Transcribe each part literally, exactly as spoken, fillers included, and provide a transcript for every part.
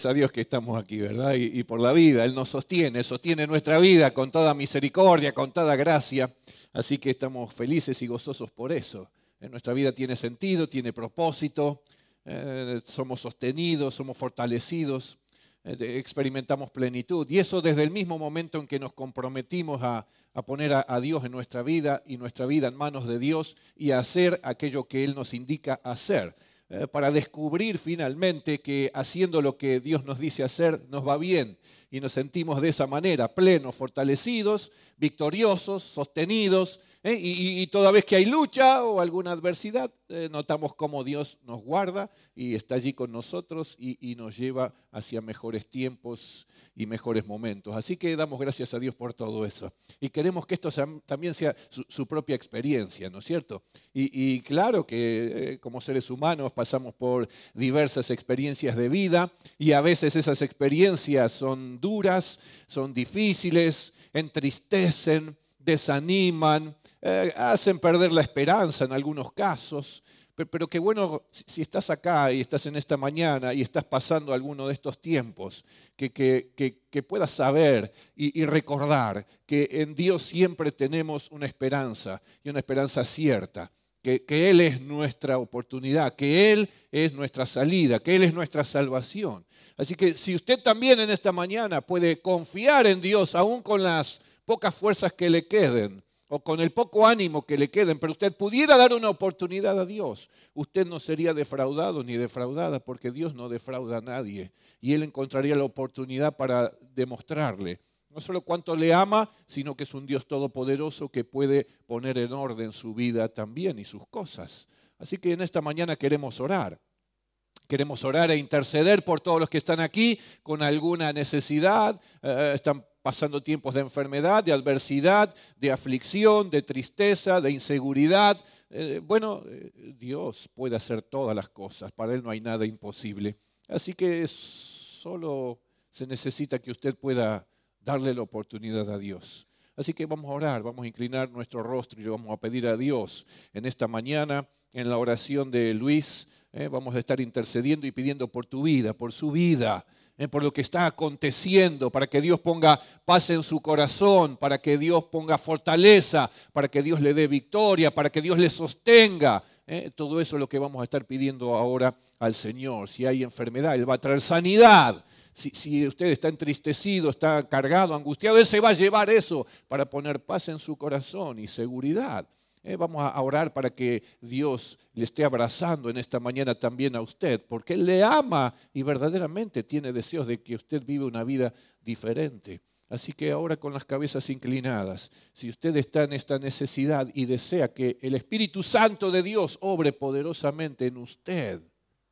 A Dios que estamos aquí, ¿verdad? Y, y por la vida, Él nos sostiene, sostiene nuestra vida con toda misericordia, con toda gracia. Así que estamos felices y gozosos por eso. Eh, nuestra vida tiene sentido, tiene propósito, eh, somos sostenidos, somos fortalecidos, eh, experimentamos plenitud. Y eso desde el mismo momento en que nos comprometimos a, a poner a, a Dios en nuestra vida y nuestra vida en manos de Dios y a hacer aquello que Él nos indica hacer. Para descubrir finalmente que haciendo lo que Dios nos dice hacer nos va bien y nos sentimos de esa manera, plenos, fortalecidos, victoriosos, sostenidos, ¿eh? y, y, y toda vez que hay lucha o alguna adversidad, eh, notamos cómo Dios nos guarda y está allí con nosotros y, y nos lleva hacia mejores tiempos y mejores momentos. Así que damos gracias a Dios por todo eso. Y queremos que esto sea, también sea su, su propia experiencia, ¿no es cierto? Y, y claro que eh, como seres humanos pasamos por diversas experiencias de vida y a veces esas experiencias son duras, son difíciles, entristecen, desaniman, eh, hacen perder la esperanza en algunos casos. Pero qué bueno, si estás acá y estás en esta mañana y estás pasando alguno de estos tiempos, que, que, que, que puedas saber y, y recordar que en Dios siempre tenemos una esperanza y una esperanza cierta. Que, que Él es nuestra oportunidad, que Él es nuestra salida, que Él es nuestra salvación. Así que si usted también en esta mañana puede confiar en Dios, aún con las pocas fuerzas que le queden, o con el poco ánimo que le queden, pero usted pudiera dar una oportunidad a Dios, usted no sería defraudado ni defraudada, porque Dios no defrauda a nadie. Y Él encontraría la oportunidad para demostrarle no solo cuánto le ama, sino que es un Dios todopoderoso que puede poner en orden su vida también y sus cosas. Así que en esta mañana queremos orar. Queremos orar e interceder por todos los que están aquí con alguna necesidad, eh, están pasando tiempos de enfermedad, de adversidad, de aflicción, de tristeza, de inseguridad. Eh, bueno, eh, Dios puede hacer todas las cosas, para Él no hay nada imposible. Así que solo se necesita que usted pueda darle la oportunidad a Dios. Así que vamos a orar, vamos a inclinar nuestro rostro y le vamos a pedir a Dios en esta mañana, en la oración de Luis, eh, vamos a estar intercediendo y pidiendo por tu vida, por su vida, eh, por lo que está aconteciendo, para que Dios ponga paz en su corazón, para que Dios ponga fortaleza, para que Dios le dé victoria, para que Dios le sostenga. Eh, todo eso es lo que vamos a estar pidiendo ahora al Señor. Si hay enfermedad, Él va a traer sanidad. Si, si usted está entristecido, está cargado, angustiado, Él se va a llevar eso para poner paz en su corazón y seguridad. Eh, vamos a orar para que Dios le esté abrazando en esta mañana también a usted, porque Él le ama y verdaderamente tiene deseos de que usted viva una vida diferente. Así que ahora con las cabezas inclinadas, si usted está en esta necesidad y desea que el Espíritu Santo de Dios obre poderosamente en usted,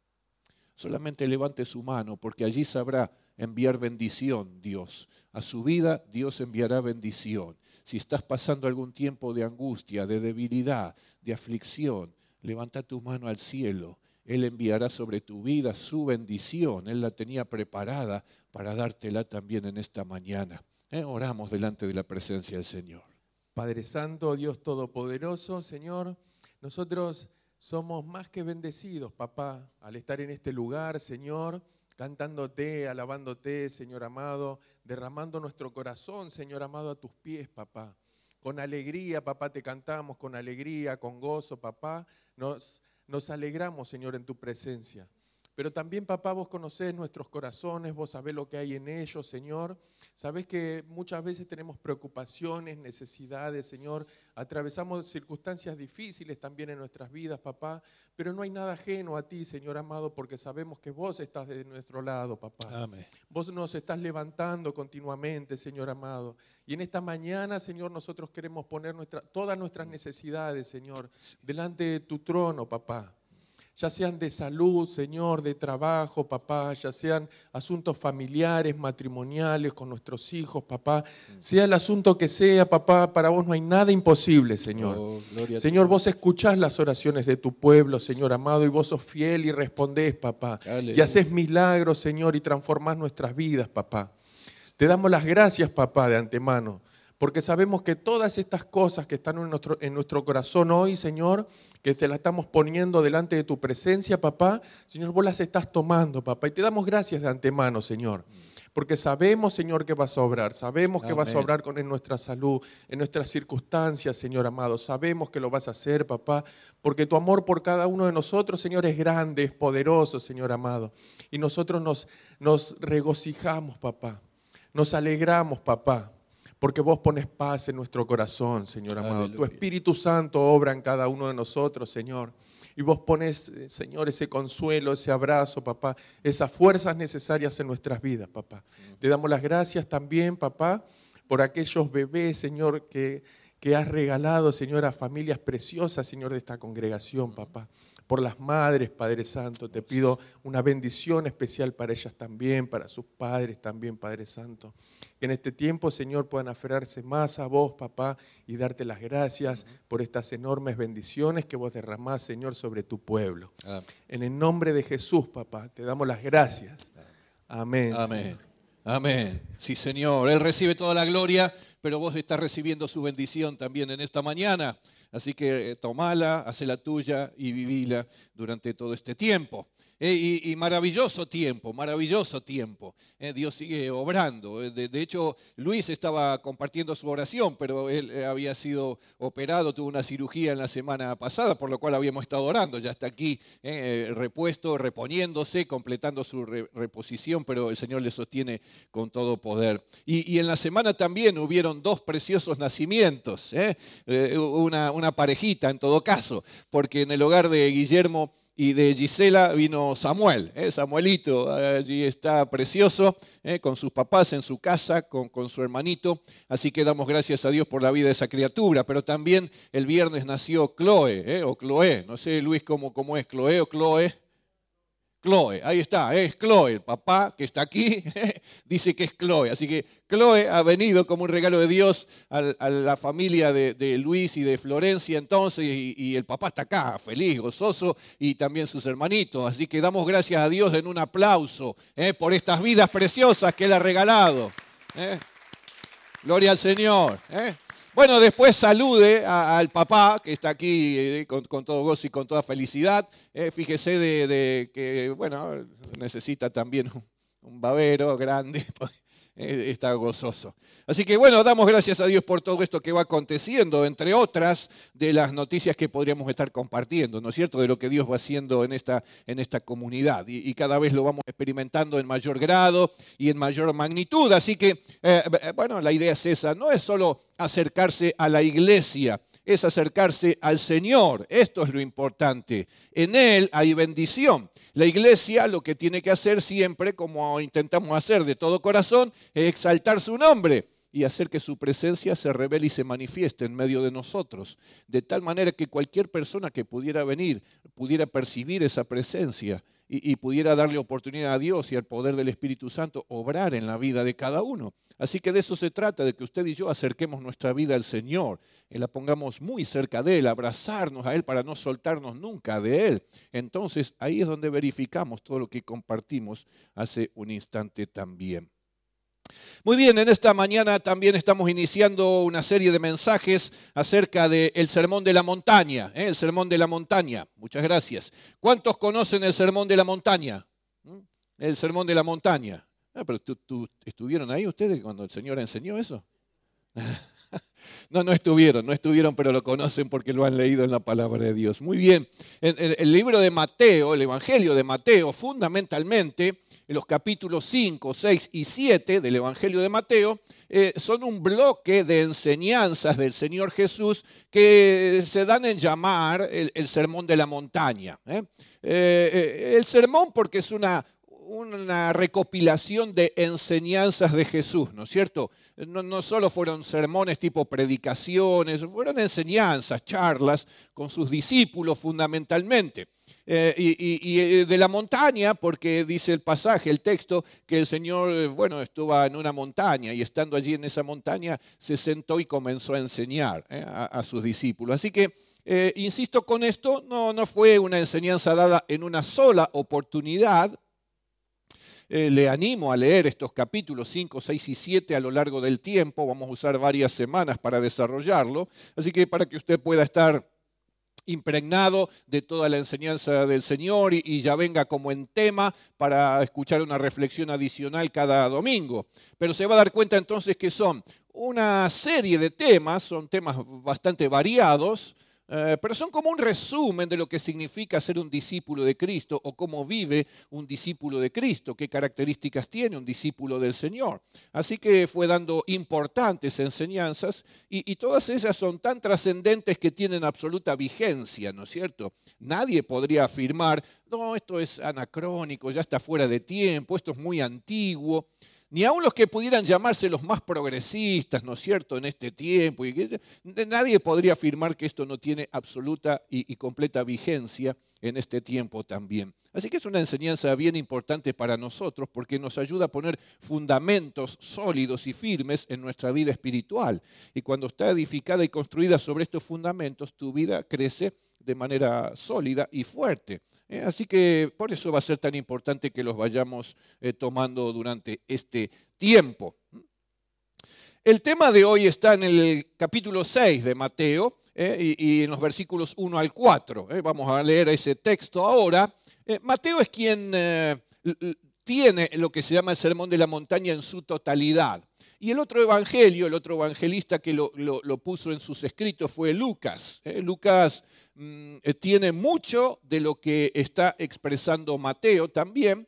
solamente levante su mano, porque allí sabrá enviar bendición Dios. A su vida Dios enviará bendición. Si estás pasando algún tiempo de angustia, de debilidad, de aflicción, levanta tu mano al cielo. Él enviará sobre tu vida su bendición. Él la tenía preparada para dártela también en esta mañana. Eh, oramos delante de la presencia del Señor. Padre Santo, Dios Todopoderoso, Señor, nosotros somos más que bendecidos, papá, al estar en este lugar, Señor, cantándote, alabándote, Señor amado, derramando nuestro corazón, Señor amado, a tus pies, papá. Con alegría, papá, te cantamos, con alegría, con gozo, papá, nos, nos alegramos, Señor, en tu presencia. Pero también, papá, vos conocés nuestros corazones, vos sabés lo que hay en ellos, Señor. Sabés que muchas veces tenemos preocupaciones, necesidades, Señor. Atravesamos circunstancias difíciles también en nuestras vidas, papá. Pero no hay nada ajeno a ti, Señor amado, porque sabemos que vos estás de nuestro lado, papá. Amén. Vos nos estás levantando continuamente, Señor amado. Y en esta mañana, Señor, nosotros queremos poner nuestra, todas nuestras necesidades, Señor, delante de tu trono, papá. Ya sean de salud, Señor, de trabajo, papá, ya sean asuntos familiares, matrimoniales, con nuestros hijos, papá. Sea el asunto que sea, papá, para vos no hay nada imposible, Señor. Oh, Señor, vos escuchás las oraciones de tu pueblo, Señor amado, y vos sos fiel y respondés, papá. Aleluya. Y haces milagros, Señor, y transformás nuestras vidas, papá. Te damos las gracias, papá, de antemano, Porque sabemos que todas estas cosas que están en nuestro, en nuestro corazón hoy, Señor, que te las estamos poniendo delante de tu presencia, papá, Señor, vos las estás tomando, papá. Y te damos gracias de antemano, Señor. Porque sabemos, Señor, que vas a obrar. Sabemos que vas a obrar con, en nuestra salud, en nuestras circunstancias, Señor amado. Sabemos que lo vas a hacer, papá. Porque tu amor por cada uno de nosotros, Señor, es grande, es poderoso, Señor amado. Y nosotros nos, nos regocijamos, papá. Nos alegramos, papá. Porque vos pones paz en nuestro corazón, Señor amado. Aleluya. Tu Espíritu Santo obra en cada uno de nosotros, Señor. Y vos pones, Señor, ese consuelo, ese abrazo, papá, esas fuerzas necesarias en nuestras vidas, papá. Te damos las gracias también, papá, por aquellos bebés, Señor, que, que has regalado, Señor, a familias preciosas, Señor, de esta congregación, papá. Por las madres, Padre Santo, te pido una bendición especial para ellas también, para sus padres también, Padre Santo. Que en este tiempo, Señor, puedan aferrarse más a vos, papá, y darte las gracias por estas enormes bendiciones que vos derramás, Señor, sobre tu pueblo. Amén. En el nombre de Jesús, papá, te damos las gracias. Amén. Amén. Señor. Amén. Sí, Señor. Él recibe toda la gloria, pero vos estás recibiendo su bendición también en esta mañana. Así que tomala, hacela tuya y vivila durante todo este tiempo. Eh, y, y maravilloso tiempo, maravilloso tiempo. Eh, Dios sigue obrando. De, de hecho, Luis estaba compartiendo su oración, pero él eh, había sido operado, tuvo una cirugía en la semana pasada, por lo cual habíamos estado orando. Ya está aquí eh, repuesto, reponiéndose, completando su re, reposición, pero el Señor le sostiene con todo poder. Y, y en la semana también hubieron dos preciosos nacimientos, eh, eh, una, una parejita en todo caso, porque en el hogar de Guillermo y de Gisela vino Samuel, ¿eh? Samuelito, allí está precioso, ¿eh? Con sus papás en su casa, con, con su hermanito. Así que damos gracias a Dios por la vida de esa criatura. Pero también el viernes nació Chloe, ¿eh? o Chloe, no sé Luis cómo, cómo es, Chloe o Chloe. Chloe, ahí está, es Chloe, el papá que está aquí, dice que es Chloe. Así que Chloe ha venido como un regalo de Dios a, a la familia de, de Luis y de Florencia entonces, y, y el papá está acá, feliz, gozoso, y también sus hermanitos. Así que damos gracias a Dios en un aplauso eh, por estas vidas preciosas que Él ha regalado. Eh. Gloria al Señor. Eh. Bueno, después salude a, al papá que está aquí eh, con, con todo gozo y con toda felicidad. Eh, fíjese de, de que, bueno, necesita también un, un babero grande, eh, está gozoso. Así que, bueno, damos gracias a Dios por todo esto que va aconteciendo, entre otras de las noticias que podríamos estar compartiendo, ¿no es cierto?, de lo que Dios va haciendo en esta, en esta comunidad. Y, y cada vez lo vamos experimentando en mayor grado y en mayor magnitud. Así que, eh, bueno, la idea es esa, no es solo acercarse a la iglesia, es acercarse al Señor. Esto es lo importante. En Él hay bendición. La iglesia lo que tiene que hacer siempre, como intentamos hacer de todo corazón, es exaltar su nombre y hacer que su presencia se revele y se manifieste en medio de nosotros. De tal manera que cualquier persona que pudiera venir, pudiera percibir esa presencia y, y pudiera darle oportunidad a Dios y al poder del Espíritu Santo obrar en la vida de cada uno. Así que de eso se trata, de que usted y yo acerquemos nuestra vida al Señor, y la pongamos muy cerca de Él, abrazarnos a Él para no soltarnos nunca de Él. Entonces ahí es donde verificamos todo lo que compartimos hace un instante también. Muy bien, en esta mañana también estamos iniciando una serie de mensajes acerca del Sermón de la Montaña, ¿eh? el Sermón de la Montaña. Muchas gracias. ¿Cuántos conocen el Sermón de la Montaña? El Sermón de la Montaña. Ah, pero tú, tú, ¿estuvieron ahí ustedes cuando el Señor enseñó eso? No, no estuvieron, no estuvieron, pero lo conocen porque lo han leído en la palabra de Dios. Muy bien, en, en el libro de Mateo, el Evangelio de Mateo, fundamentalmente, en los capítulos cinco, seis y siete del Evangelio de Mateo, eh, son un bloque de enseñanzas del Señor Jesús que se dan en llamar el, el Sermón de la Montaña. ¿eh? Eh, el sermón porque es una... una recopilación de enseñanzas de Jesús, ¿no es cierto? No, no solo fueron sermones tipo predicaciones, fueron enseñanzas, charlas con sus discípulos fundamentalmente. Eh, y, y, y de la montaña, porque dice el pasaje, el texto, que el Señor, bueno, estuvo en una montaña y estando allí en esa montaña se sentó y comenzó a enseñar eh, a, a sus discípulos. Así que, eh, insisto con esto, no, no fue una enseñanza dada en una sola oportunidad. Eh, le animo a leer estos capítulos cinco, seis y siete a lo largo del tiempo. Vamos a usar varias semanas para desarrollarlo. Así que para que usted pueda estar impregnado de toda la enseñanza del Señor y, y ya venga como en tema para escuchar una reflexión adicional cada domingo. Pero se va a dar cuenta entonces que son una serie de temas, son temas bastante variados, eh, pero son como un resumen de lo que significa ser un discípulo de Cristo o cómo vive un discípulo de Cristo, qué características tiene un discípulo del Señor. Así que fue dando importantes enseñanzas y, y todas ellas son tan trascendentes que tienen absoluta vigencia, ¿no es cierto? Nadie podría afirmar, no, esto es anacrónico, ya está fuera de tiempo, esto es muy antiguo. Ni aun los que pudieran llamarse los más progresistas, ¿no es cierto?, en este tiempo. Y que, nadie podría afirmar que esto no tiene absoluta y, y completa vigencia en este tiempo también. Así que es una enseñanza bien importante para nosotros porque nos ayuda a poner fundamentos sólidos y firmes en nuestra vida espiritual. Y cuando está edificada y construida sobre estos fundamentos, tu vida crece de manera sólida y fuerte. Eh, así que por eso va a ser tan importante que los vayamos eh, tomando durante este tiempo. El tema de hoy está en el capítulo seis de Mateo eh, y, y en los versículos uno al cuatro. Eh. Vamos a leer ese texto ahora. Eh, Mateo es quien eh, tiene lo que se llama el Sermón de la Montaña en su totalidad. Y el otro evangelio, el otro evangelista que lo, lo, lo puso en sus escritos fue Lucas. Eh, Lucas mmm, tiene mucho de lo que está expresando Mateo también,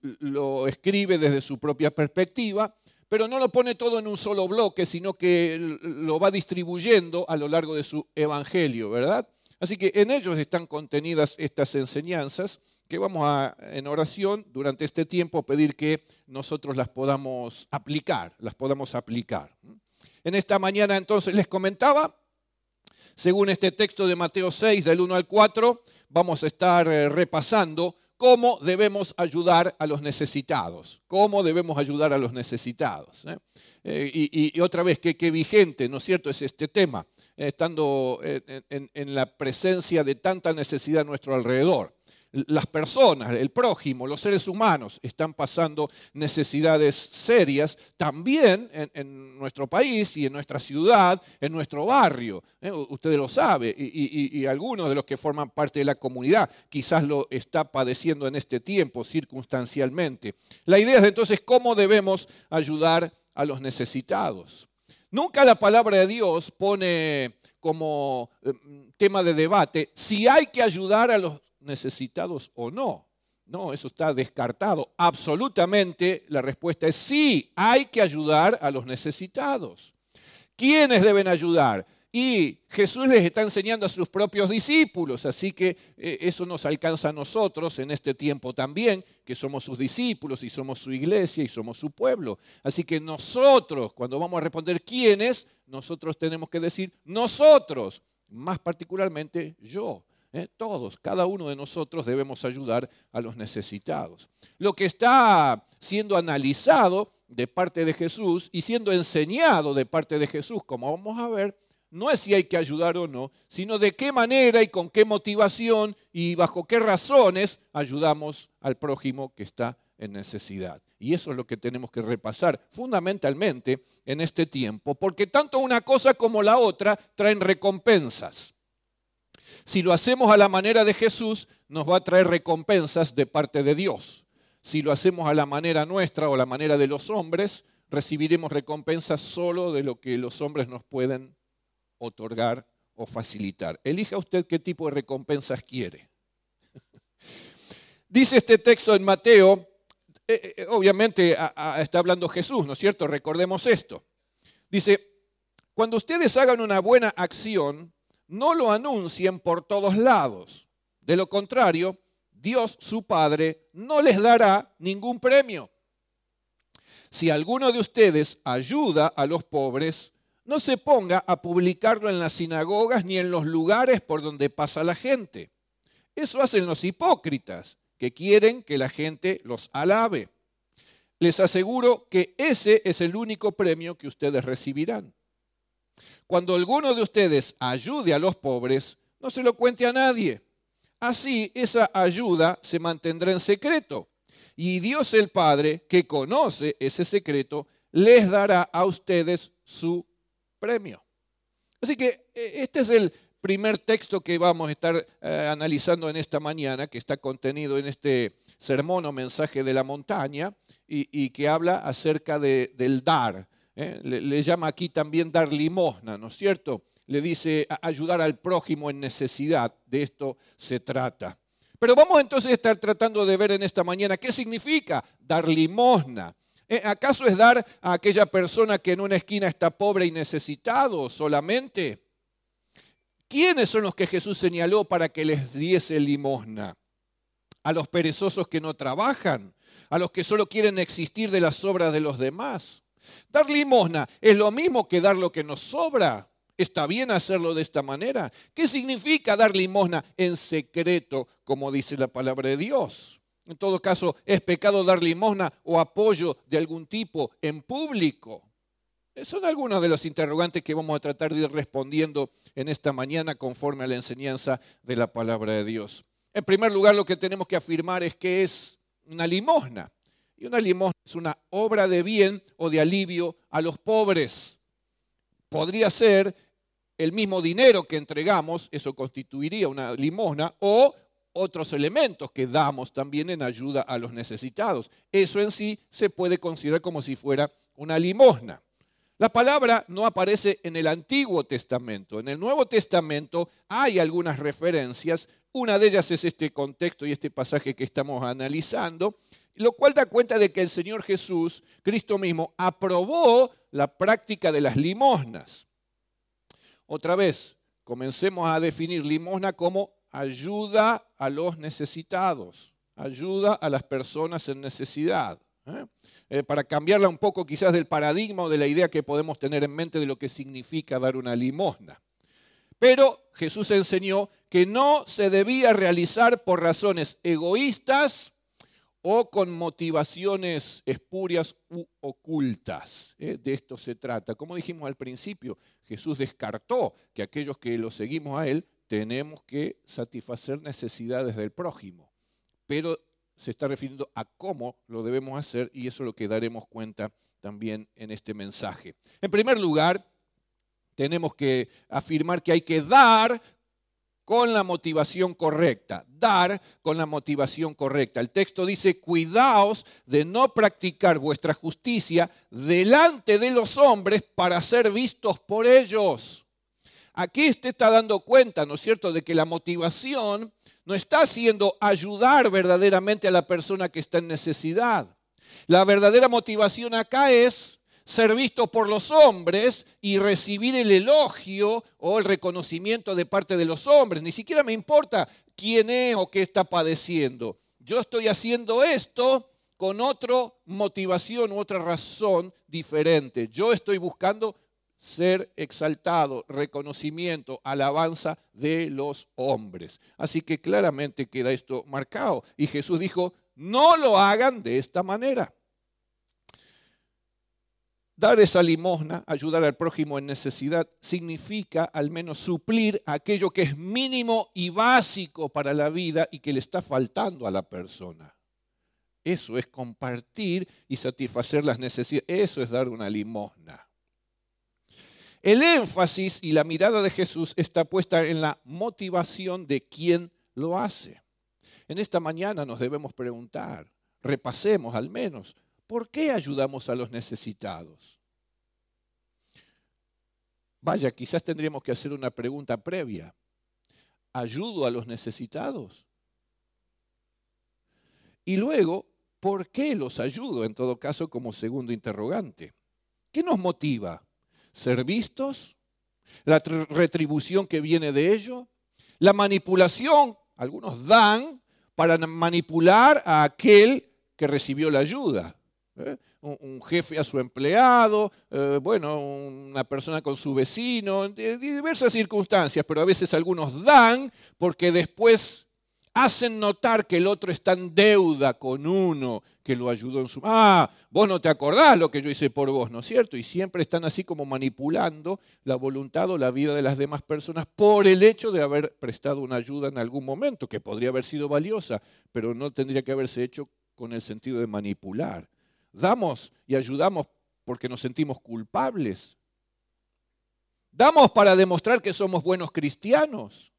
lo escribe desde su propia perspectiva, pero no lo pone todo en un solo bloque, sino que lo va distribuyendo a lo largo de su evangelio, ¿verdad? Así que en ellos están contenidas estas enseñanzas que vamos a, en oración durante este tiempo, pedir que nosotros las podamos aplicar, las podamos aplicar. En esta mañana entonces les comentaba, según este texto de Mateo seis, del uno al cuatro, vamos a estar repasando cómo debemos ayudar a los necesitados, cómo debemos ayudar a los necesitados. ¿eh? Eh, y, y otra vez, qué, qué vigente, ¿no es cierto?, es este tema, eh, estando en, en, en la presencia de tanta necesidad a nuestro alrededor. Las personas, el prójimo, los seres humanos están pasando necesidades serias también en, en nuestro país y en nuestra ciudad, en nuestro barrio. ¿eh? Usted lo sabe y, y, y algunos de los que forman parte de la comunidad quizás lo está padeciendo en este tiempo circunstancialmente. La idea es entonces cómo debemos ayudar a los necesitados. Nunca la palabra de Dios pone como eh, tema de debate si hay que ayudar a los necesitados o no. No, eso está descartado. Absolutamente la respuesta es sí, hay que ayudar a los necesitados. ¿Quiénes deben ayudar? Y Jesús les está enseñando a sus propios discípulos, así que eh, eso nos alcanza a nosotros en este tiempo también, que somos sus discípulos y somos su iglesia y somos su pueblo. Así que nosotros, cuando vamos a responder quiénes, nosotros tenemos que decir nosotros, más particularmente yo. Eh, todos, cada uno de nosotros debemos ayudar a los necesitados. Lo que está siendo analizado de parte de Jesús y siendo enseñado de parte de Jesús, como vamos a ver, no es si hay que ayudar o no, sino de qué manera y con qué motivación y bajo qué razones ayudamos al prójimo que está en necesidad. Y eso es lo que tenemos que repasar fundamentalmente en este tiempo, porque tanto una cosa como la otra traen recompensas. Si lo hacemos a la manera de Jesús, nos va a traer recompensas de parte de Dios. Si lo hacemos a la manera nuestra o a la manera de los hombres, recibiremos recompensas solo de lo que los hombres nos pueden otorgar o facilitar. Elija usted qué tipo de recompensas quiere. Dice este texto en Mateo, eh, eh, obviamente a, a, está hablando Jesús, ¿no es cierto? Recordemos esto. Dice, cuando ustedes hagan una buena acción, no lo anuncien por todos lados. De lo contrario, Dios, su Padre, no les dará ningún premio. Si alguno de ustedes ayuda a los pobres, no se ponga a publicarlo en las sinagogas ni en los lugares por donde pasa la gente. Eso hacen los hipócritas, que quieren que la gente los alabe. Les aseguro que ese es el único premio que ustedes recibirán. Cuando alguno de ustedes ayude a los pobres, no se lo cuente a nadie. Así, esa ayuda se mantendrá en secreto. Y Dios el Padre, que conoce ese secreto, les dará a ustedes su premio. Así que este es el primer texto que vamos a estar eh, analizando en esta mañana, que está contenido en este sermón o mensaje de la montaña y, y que habla acerca de, del dar. ¿eh? Le, le llama aquí también dar limosna, ¿no es cierto? Le dice ayudar al prójimo en necesidad. De esto se trata. Pero vamos entonces a estar tratando de ver en esta mañana qué significa dar limosna. ¿Eh? ¿Acaso es dar a aquella persona que en una esquina está pobre y necesitado solamente? ¿Quiénes son los que Jesús señaló para que les diese limosna? ¿A los perezosos que no trabajan? ¿A los que solo quieren existir de las obras de los demás? Dar limosna es lo mismo que dar lo que nos sobra. ¿Está bien hacerlo de esta manera? ¿Qué significa dar limosna en secreto, como dice la palabra de Dios? En todo caso, ¿es pecado dar limosna o apoyo de algún tipo en público? Son algunos de los interrogantes que vamos a tratar de ir respondiendo en esta mañana conforme a la enseñanza de la palabra de Dios. En primer lugar, lo que tenemos que afirmar es que es una limosna. Y una limosna es una obra de bien o de alivio a los pobres. Podría ser el mismo dinero que entregamos, eso constituiría una limosna, o otros elementos que damos también en ayuda a los necesitados. Eso en sí se puede considerar como si fuera una limosna. La palabra no aparece en el Antiguo Testamento. En el Nuevo Testamento hay algunas referencias. Una de ellas es este contexto y este pasaje que estamos analizando, lo cual da cuenta de que el Señor Jesús, Cristo mismo, aprobó la práctica de las limosnas. Otra vez, comencemos a definir limosna como ayuda a los necesitados, ayuda a las personas en necesidad. ¿eh? Eh, para cambiarla un poco quizás del paradigma o de la idea que podemos tener en mente de lo que significa dar una limosna. Pero Jesús enseñó que no se debía realizar por razones egoístas o con motivaciones espurias u ocultas. ¿eh? De esto se trata. Como dijimos al principio, Jesús descartó que aquellos que lo seguimos a Él tenemos que satisfacer necesidades del prójimo. Pero se está refiriendo a cómo lo debemos hacer y eso es lo que daremos cuenta también en este mensaje. En primer lugar, tenemos que afirmar que hay que dar con la motivación correcta. Dar con la motivación correcta. El texto dice, cuidaos de no practicar vuestra justicia delante de los hombres para ser vistos por ellos. Aquí usted está dando cuenta, ¿no es cierto?, de que la motivación no está haciendo ayudar verdaderamente a la persona que está en necesidad. La verdadera motivación acá es ser visto por los hombres y recibir el elogio o el reconocimiento de parte de los hombres. Ni siquiera me importa quién es o qué está padeciendo. Yo estoy haciendo esto con otra motivación u otra razón diferente. Yo estoy buscando ser exaltado, reconocimiento, alabanza de los hombres. Así que claramente queda esto marcado. Y Jesús dijo, no lo hagan de esta manera. Dar esa limosna, ayudar al prójimo en necesidad, significa al menos suplir aquello que es mínimo y básico para la vida y que le está faltando a la persona. Eso es compartir y satisfacer las necesidades. Eso es dar una limosna. El énfasis y la mirada de Jesús está puesta en la motivación de quien lo hace. En esta mañana nos debemos preguntar, repasemos al menos, ¿por qué ayudamos a los necesitados? Vaya, quizás tendríamos que hacer una pregunta previa. ¿Ayudo a los necesitados? Y luego, ¿por qué los ayudo? En todo caso, como segundo interrogante. ¿Qué nos motiva? ¿Ser vistos? ¿La retribución que viene de ello? ¿La manipulación? Algunos dan para manipular a aquel que recibió la ayuda. ¿Eh? Un, un jefe a su empleado, eh, bueno, una persona con su vecino, de, de diversas circunstancias, pero a veces algunos dan porque después hacen notar que el otro está en deuda con uno que lo ayudó en su... Ah, vos no te acordás lo que yo hice por vos, ¿no es cierto? Y siempre están así como manipulando la voluntad o la vida de las demás personas por el hecho de haber prestado una ayuda en algún momento, que podría haber sido valiosa, pero no tendría que haberse hecho con el sentido de manipular. Damos y ayudamos porque nos sentimos culpables. Damos para demostrar que somos buenos cristianos.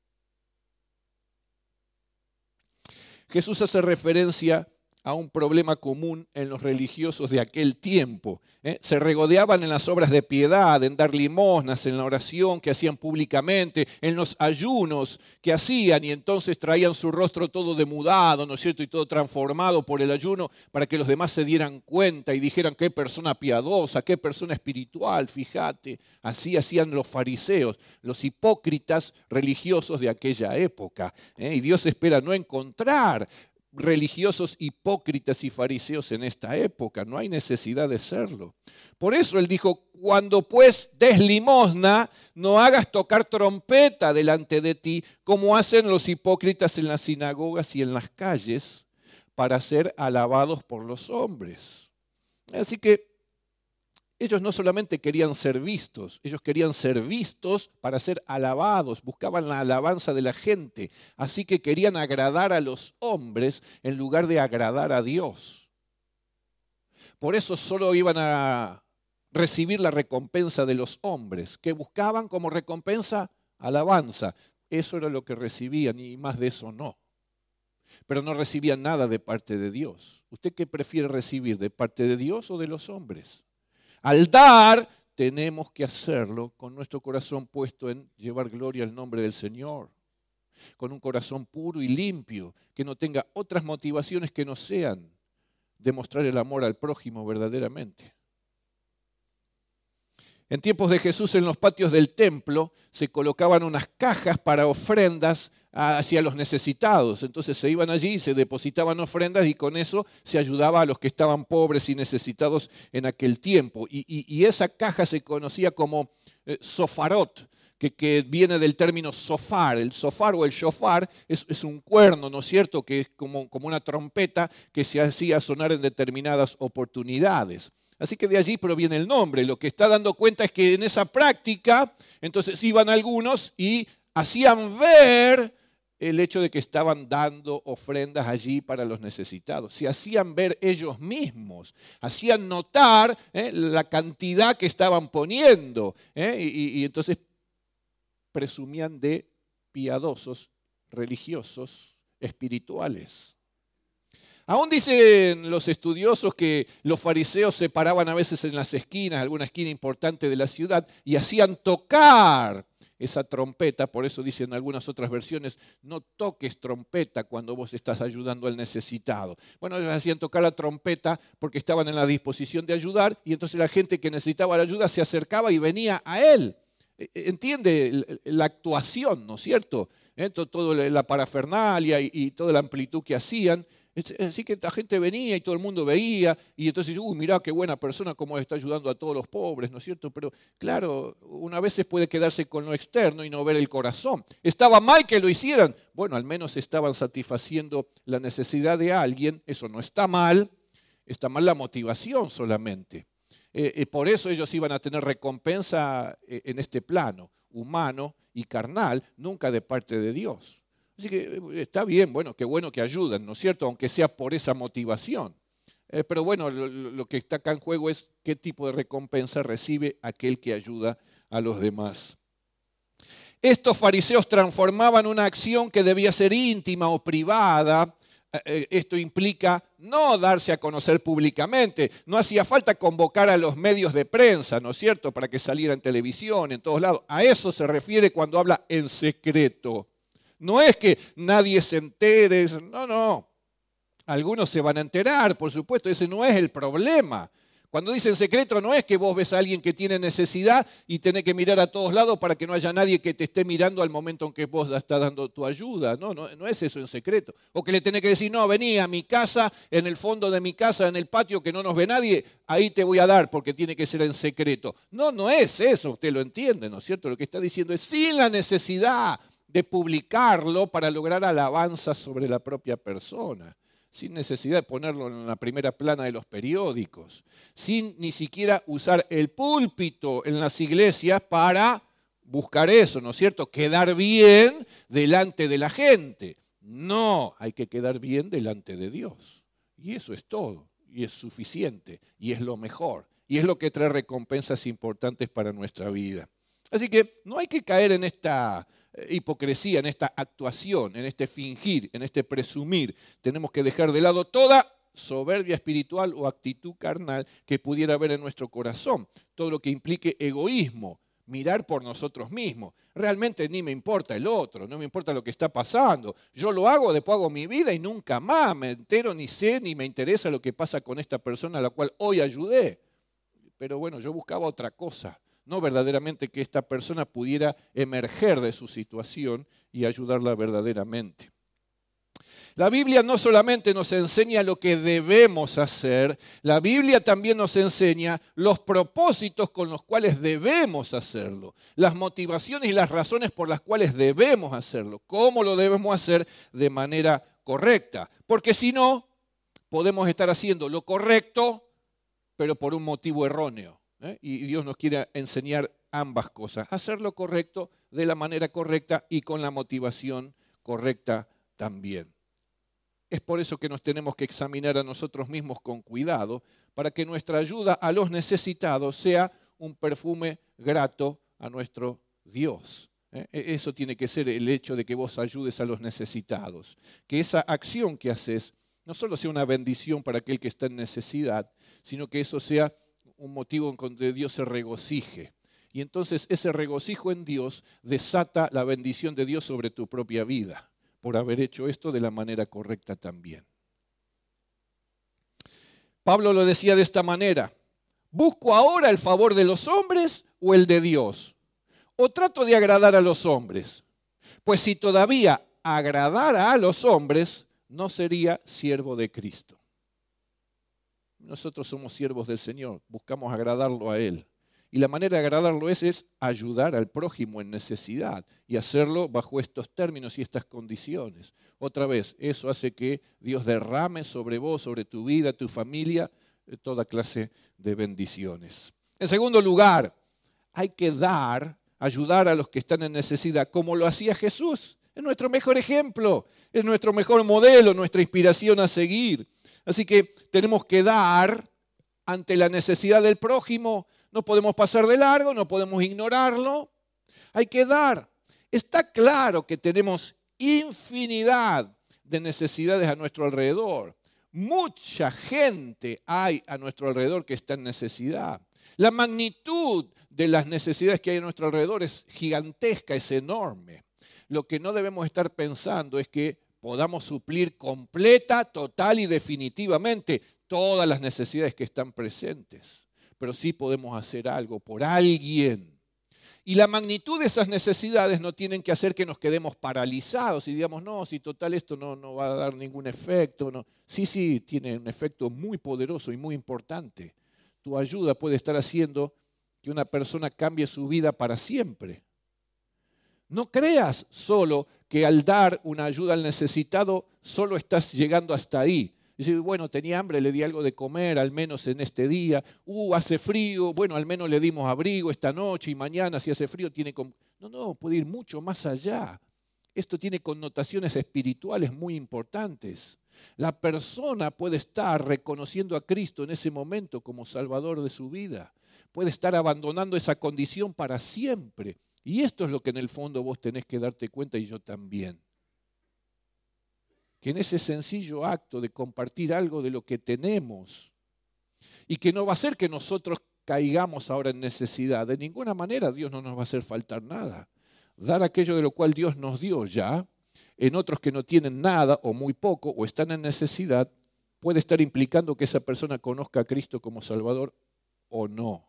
Jesús hace referencia a un problema común en los religiosos de aquel tiempo. ¿eh? Se regodeaban en las obras de piedad, en dar limosnas, en la oración que hacían públicamente, en los ayunos que hacían, y entonces traían su rostro todo demudado, ¿no es cierto?, y todo transformado por el ayuno para que los demás se dieran cuenta y dijeran qué persona piadosa, qué persona espiritual, fíjate. Así hacían los fariseos, los hipócritas religiosos de aquella época. ¿eh? Y Dios espera no encontrar religiosos hipócritas y fariseos en esta época. No hay necesidad de serlo. Por eso él dijo, cuando pues des limosna, no hagas tocar trompeta delante de ti, como hacen los hipócritas en las sinagogas y en las calles, para ser alabados por los hombres. Así que ellos no solamente querían ser vistos, ellos querían ser vistos para ser alabados, buscaban la alabanza de la gente, así que querían agradar a los hombres en lugar de agradar a Dios. Por eso solo iban a recibir la recompensa de los hombres, que buscaban como recompensa alabanza. Eso era lo que recibían y más de eso no. Pero no recibían nada de parte de Dios. ¿Usted qué prefiere recibir, de parte de Dios o de los hombres? Al dar, tenemos que hacerlo con nuestro corazón puesto en llevar gloria al nombre del Señor, con un corazón puro y limpio, que no tenga otras motivaciones que no sean demostrar el amor al prójimo verdaderamente. En tiempos de Jesús, en los patios del templo se colocaban unas cajas para ofrendas hacia los necesitados. Entonces se iban allí, se depositaban ofrendas y con eso se ayudaba a los que estaban pobres y necesitados en aquel tiempo. Y, y, y esa caja se conocía como eh, sofarot, que, que viene del término sofar. El sofar o el shofar es, es un cuerno, ¿no es cierto?, que es como, como una trompeta que se hacía sonar en determinadas oportunidades. Así que de allí proviene el nombre. Lo que está dando cuenta es que en esa práctica, entonces iban algunos y hacían ver el hecho de que estaban dando ofrendas allí para los necesitados. Se hacían ver ellos mismos, hacían notar ¿eh? la cantidad que estaban poniendo. ¿eh? Y, y entonces presumían de piadosos, religiosos, espirituales. Aún dicen los estudiosos que los fariseos se paraban a veces en las esquinas, alguna esquina importante de la ciudad, y hacían tocar esa trompeta. Por eso dicen algunas otras versiones, no toques trompeta cuando vos estás ayudando al necesitado. Bueno, ellos hacían tocar la trompeta porque estaban en la disposición de ayudar, y entonces la gente que necesitaba la ayuda se acercaba y venía a él. Entiende la actuación, ¿no es cierto? Toda la parafernalia y toda la amplitud que hacían. Así que la gente venía y todo el mundo veía, y entonces, uy, mirá qué buena persona, cómo está ayudando a todos los pobres, ¿no es cierto? Pero claro, una vez se puede quedarse con lo externo y no ver el corazón. ¿Estaba mal que lo hicieran? Bueno, al menos estaban satisfaciendo la necesidad de alguien, eso no está mal, está mal la motivación solamente. Eh, eh, por eso ellos iban a tener recompensa en este plano, humano y carnal, nunca de parte de Dios. Así que está bien, bueno, qué bueno que ayudan, ¿no es cierto? Aunque sea por esa motivación. Eh, pero bueno, lo, lo que está acá en juego es qué tipo de recompensa recibe aquel que ayuda a los demás. Estos fariseos transformaban una acción que debía ser íntima o privada. Eh, esto implica no darse a conocer públicamente. No hacía falta convocar a los medios de prensa, ¿no es cierto?, para que saliera en televisión, en todos lados. A eso se refiere cuando habla en secreto. No es que nadie se entere, no, no. Algunos se van a enterar, por supuesto, ese no es el problema. Cuando dicen secreto no es que vos ves a alguien que tiene necesidad y tenés que mirar a todos lados para que no haya nadie que te esté mirando al momento en que vos estás dando tu ayuda. No, no, no es eso en secreto. O que le tenés que decir, no, vení a mi casa, en el fondo de mi casa, en el patio que no nos ve nadie, ahí te voy a dar porque tiene que ser en secreto. No, no es eso, usted lo entiende, ¿no es cierto? Lo que está diciendo es sin la necesidad de publicarlo para lograr alabanza sobre la propia persona, sin necesidad de ponerlo en la primera plana de los periódicos, sin ni siquiera usar el púlpito en las iglesias para buscar eso, ¿no es cierto? Quedar bien delante de la gente. No, hay que quedar bien delante de Dios. Y eso es todo, y es suficiente, y es lo mejor, y es lo que trae recompensas importantes para nuestra vida. Así que no hay que caer en esta hipocresía, en esta actuación, en este fingir, en este presumir. Tenemos que dejar de lado toda soberbia espiritual o actitud carnal que pudiera haber en nuestro corazón. Todo lo que implique egoísmo, mirar por nosotros mismos. Realmente ni me importa el otro, no me importa lo que está pasando. Yo lo hago, después hago mi vida y nunca más me entero, ni sé, ni me interesa lo que pasa con esta persona a la cual hoy ayudé. Pero bueno, yo buscaba otra cosa. No verdaderamente que esta persona pudiera emerger de su situación y ayudarla verdaderamente. La Biblia no solamente nos enseña lo que debemos hacer, la Biblia también nos enseña los propósitos con los cuales debemos hacerlo, las motivaciones y las razones por las cuales debemos hacerlo, cómo lo debemos hacer de manera correcta. Porque si no, podemos estar haciendo lo correcto, pero por un motivo erróneo. ¿eh? Y Dios nos quiere enseñar ambas cosas, hacer lo correcto de la manera correcta y con la motivación correcta también. Es por eso que nos tenemos que examinar a nosotros mismos con cuidado para que nuestra ayuda a los necesitados sea un perfume grato a nuestro Dios. ¿eh? Eso tiene que ser el hecho de que vos ayudes a los necesitados. Que esa acción que haces no solo sea una bendición para aquel que está en necesidad, sino que eso sea un motivo en donde Dios se regocije. Y entonces ese regocijo en Dios desata la bendición de Dios sobre tu propia vida, por haber hecho esto de la manera correcta también. Pablo lo decía de esta manera: ¿busco ahora el favor de los hombres o el de Dios? ¿O trato de agradar a los hombres? Pues si todavía agradara a los hombres, no sería siervo de Cristo. Nosotros somos siervos del Señor, buscamos agradarlo a Él. Y la manera de agradarlo es, es ayudar al prójimo en necesidad y hacerlo bajo estos términos y estas condiciones. Otra vez, eso hace que Dios derrame sobre vos, sobre tu vida, tu familia, toda clase de bendiciones. En segundo lugar, hay que dar, ayudar a los que están en necesidad, como lo hacía Jesús. Es nuestro mejor ejemplo, es nuestro mejor modelo, nuestra inspiración a seguir. Así que tenemos que dar ante la necesidad del prójimo. No podemos pasar de largo, no podemos ignorarlo. Hay que dar. Está claro que tenemos infinidad de necesidades a nuestro alrededor. Mucha gente hay a nuestro alrededor que está en necesidad. La magnitud de las necesidades que hay a nuestro alrededor es gigantesca, es enorme. Lo que no debemos estar pensando es que podamos suplir completa, total y definitivamente todas las necesidades que están presentes. Pero sí podemos hacer algo por alguien. Y la magnitud de esas necesidades no tienen que hacer que nos quedemos paralizados y digamos, no, si total esto no, no va a dar ningún efecto. No. Sí, sí, tiene un efecto muy poderoso y muy importante. Tu ayuda puede estar haciendo que una persona cambie su vida para siempre. No creas solo que al dar una ayuda al necesitado solo estás llegando hasta ahí. Dice, bueno, tenía hambre, le di algo de comer, al menos en este día. Uh, hace frío, bueno, al menos le dimos abrigo esta noche y mañana si hace frío tiene... Com-. No, no, puede ir mucho más allá. Esto tiene connotaciones espirituales muy importantes. La persona puede estar reconociendo a Cristo en ese momento como Salvador de su vida. Puede estar abandonando esa condición para siempre. Y esto es lo que en el fondo vos tenés que darte cuenta y yo también. Que en ese sencillo acto de compartir algo de lo que tenemos y que no va a ser que nosotros caigamos ahora en necesidad. De ninguna manera Dios no nos va a hacer faltar nada. Dar aquello de lo cual Dios nos dio ya, en otros que no tienen nada o muy poco o están en necesidad, puede estar implicando que esa persona conozca a Cristo como Salvador o no.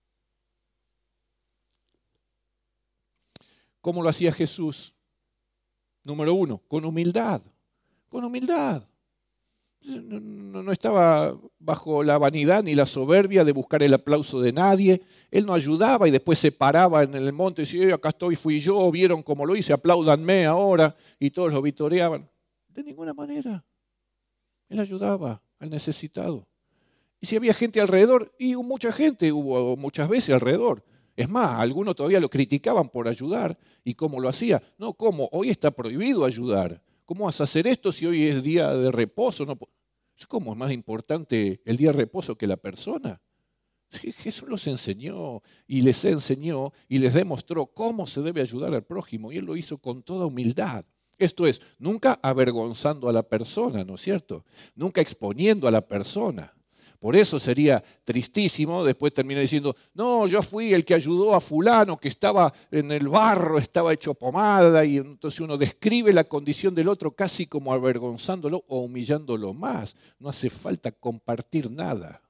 ¿Cómo lo hacía Jesús? Número uno, con humildad. Con humildad. No, no, no estaba bajo la vanidad ni la soberbia de buscar el aplauso de nadie. Él no ayudaba y después se paraba en el monte y decía, acá estoy, fui yo, vieron cómo lo hice, apláudanme ahora. Y todos lo vitoreaban. De ninguna manera. Él ayudaba al necesitado. Y si había gente alrededor, y mucha gente hubo muchas veces alrededor. Es más, algunos todavía lo criticaban por ayudar. ¿Y cómo lo hacía? No, ¿cómo? Hoy está prohibido ayudar. ¿Cómo vas a hacer esto si hoy es día de reposo? No, ¿Cómo es más importante el día de reposo que la persona? Jesús los enseñó y les enseñó y les demostró cómo se debe ayudar al prójimo, y Él lo hizo con toda humildad. Esto es, nunca avergonzando a la persona, ¿no es cierto? Nunca exponiendo a la persona. Por eso sería tristísimo después terminar diciendo, no, yo fui el que ayudó a fulano que estaba en el barro, estaba hecho pomada, y entonces uno describe la condición del otro casi como avergonzándolo o humillándolo más. No hace falta compartir nada.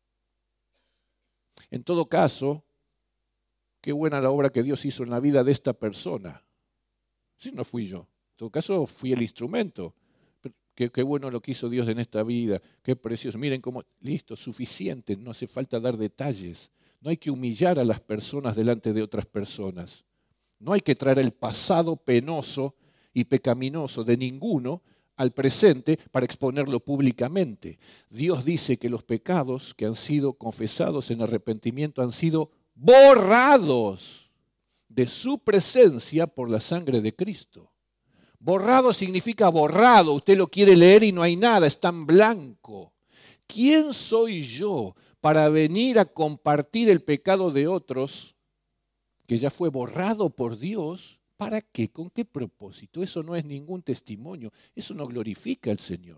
En todo caso, qué buena la obra que Dios hizo en la vida de esta persona. Sí, no fui yo. En todo caso, fui el instrumento. Qué, qué bueno lo que hizo Dios en esta vida, qué precioso. Miren cómo, listo, suficiente, no hace falta dar detalles. No hay que humillar a las personas delante de otras personas. No hay que traer el pasado penoso y pecaminoso de ninguno al presente para exponerlo públicamente. Dios dice que los pecados que han sido confesados en arrepentimiento han sido borrados de su presencia por la sangre de Cristo. Borrado significa borrado. Usted lo quiere leer y no hay nada, está en blanco. ¿Quién soy yo para venir a compartir el pecado de otros que ya fue borrado por Dios? ¿Para qué? ¿Con qué propósito? Eso no es ningún testimonio. Eso no glorifica al Señor.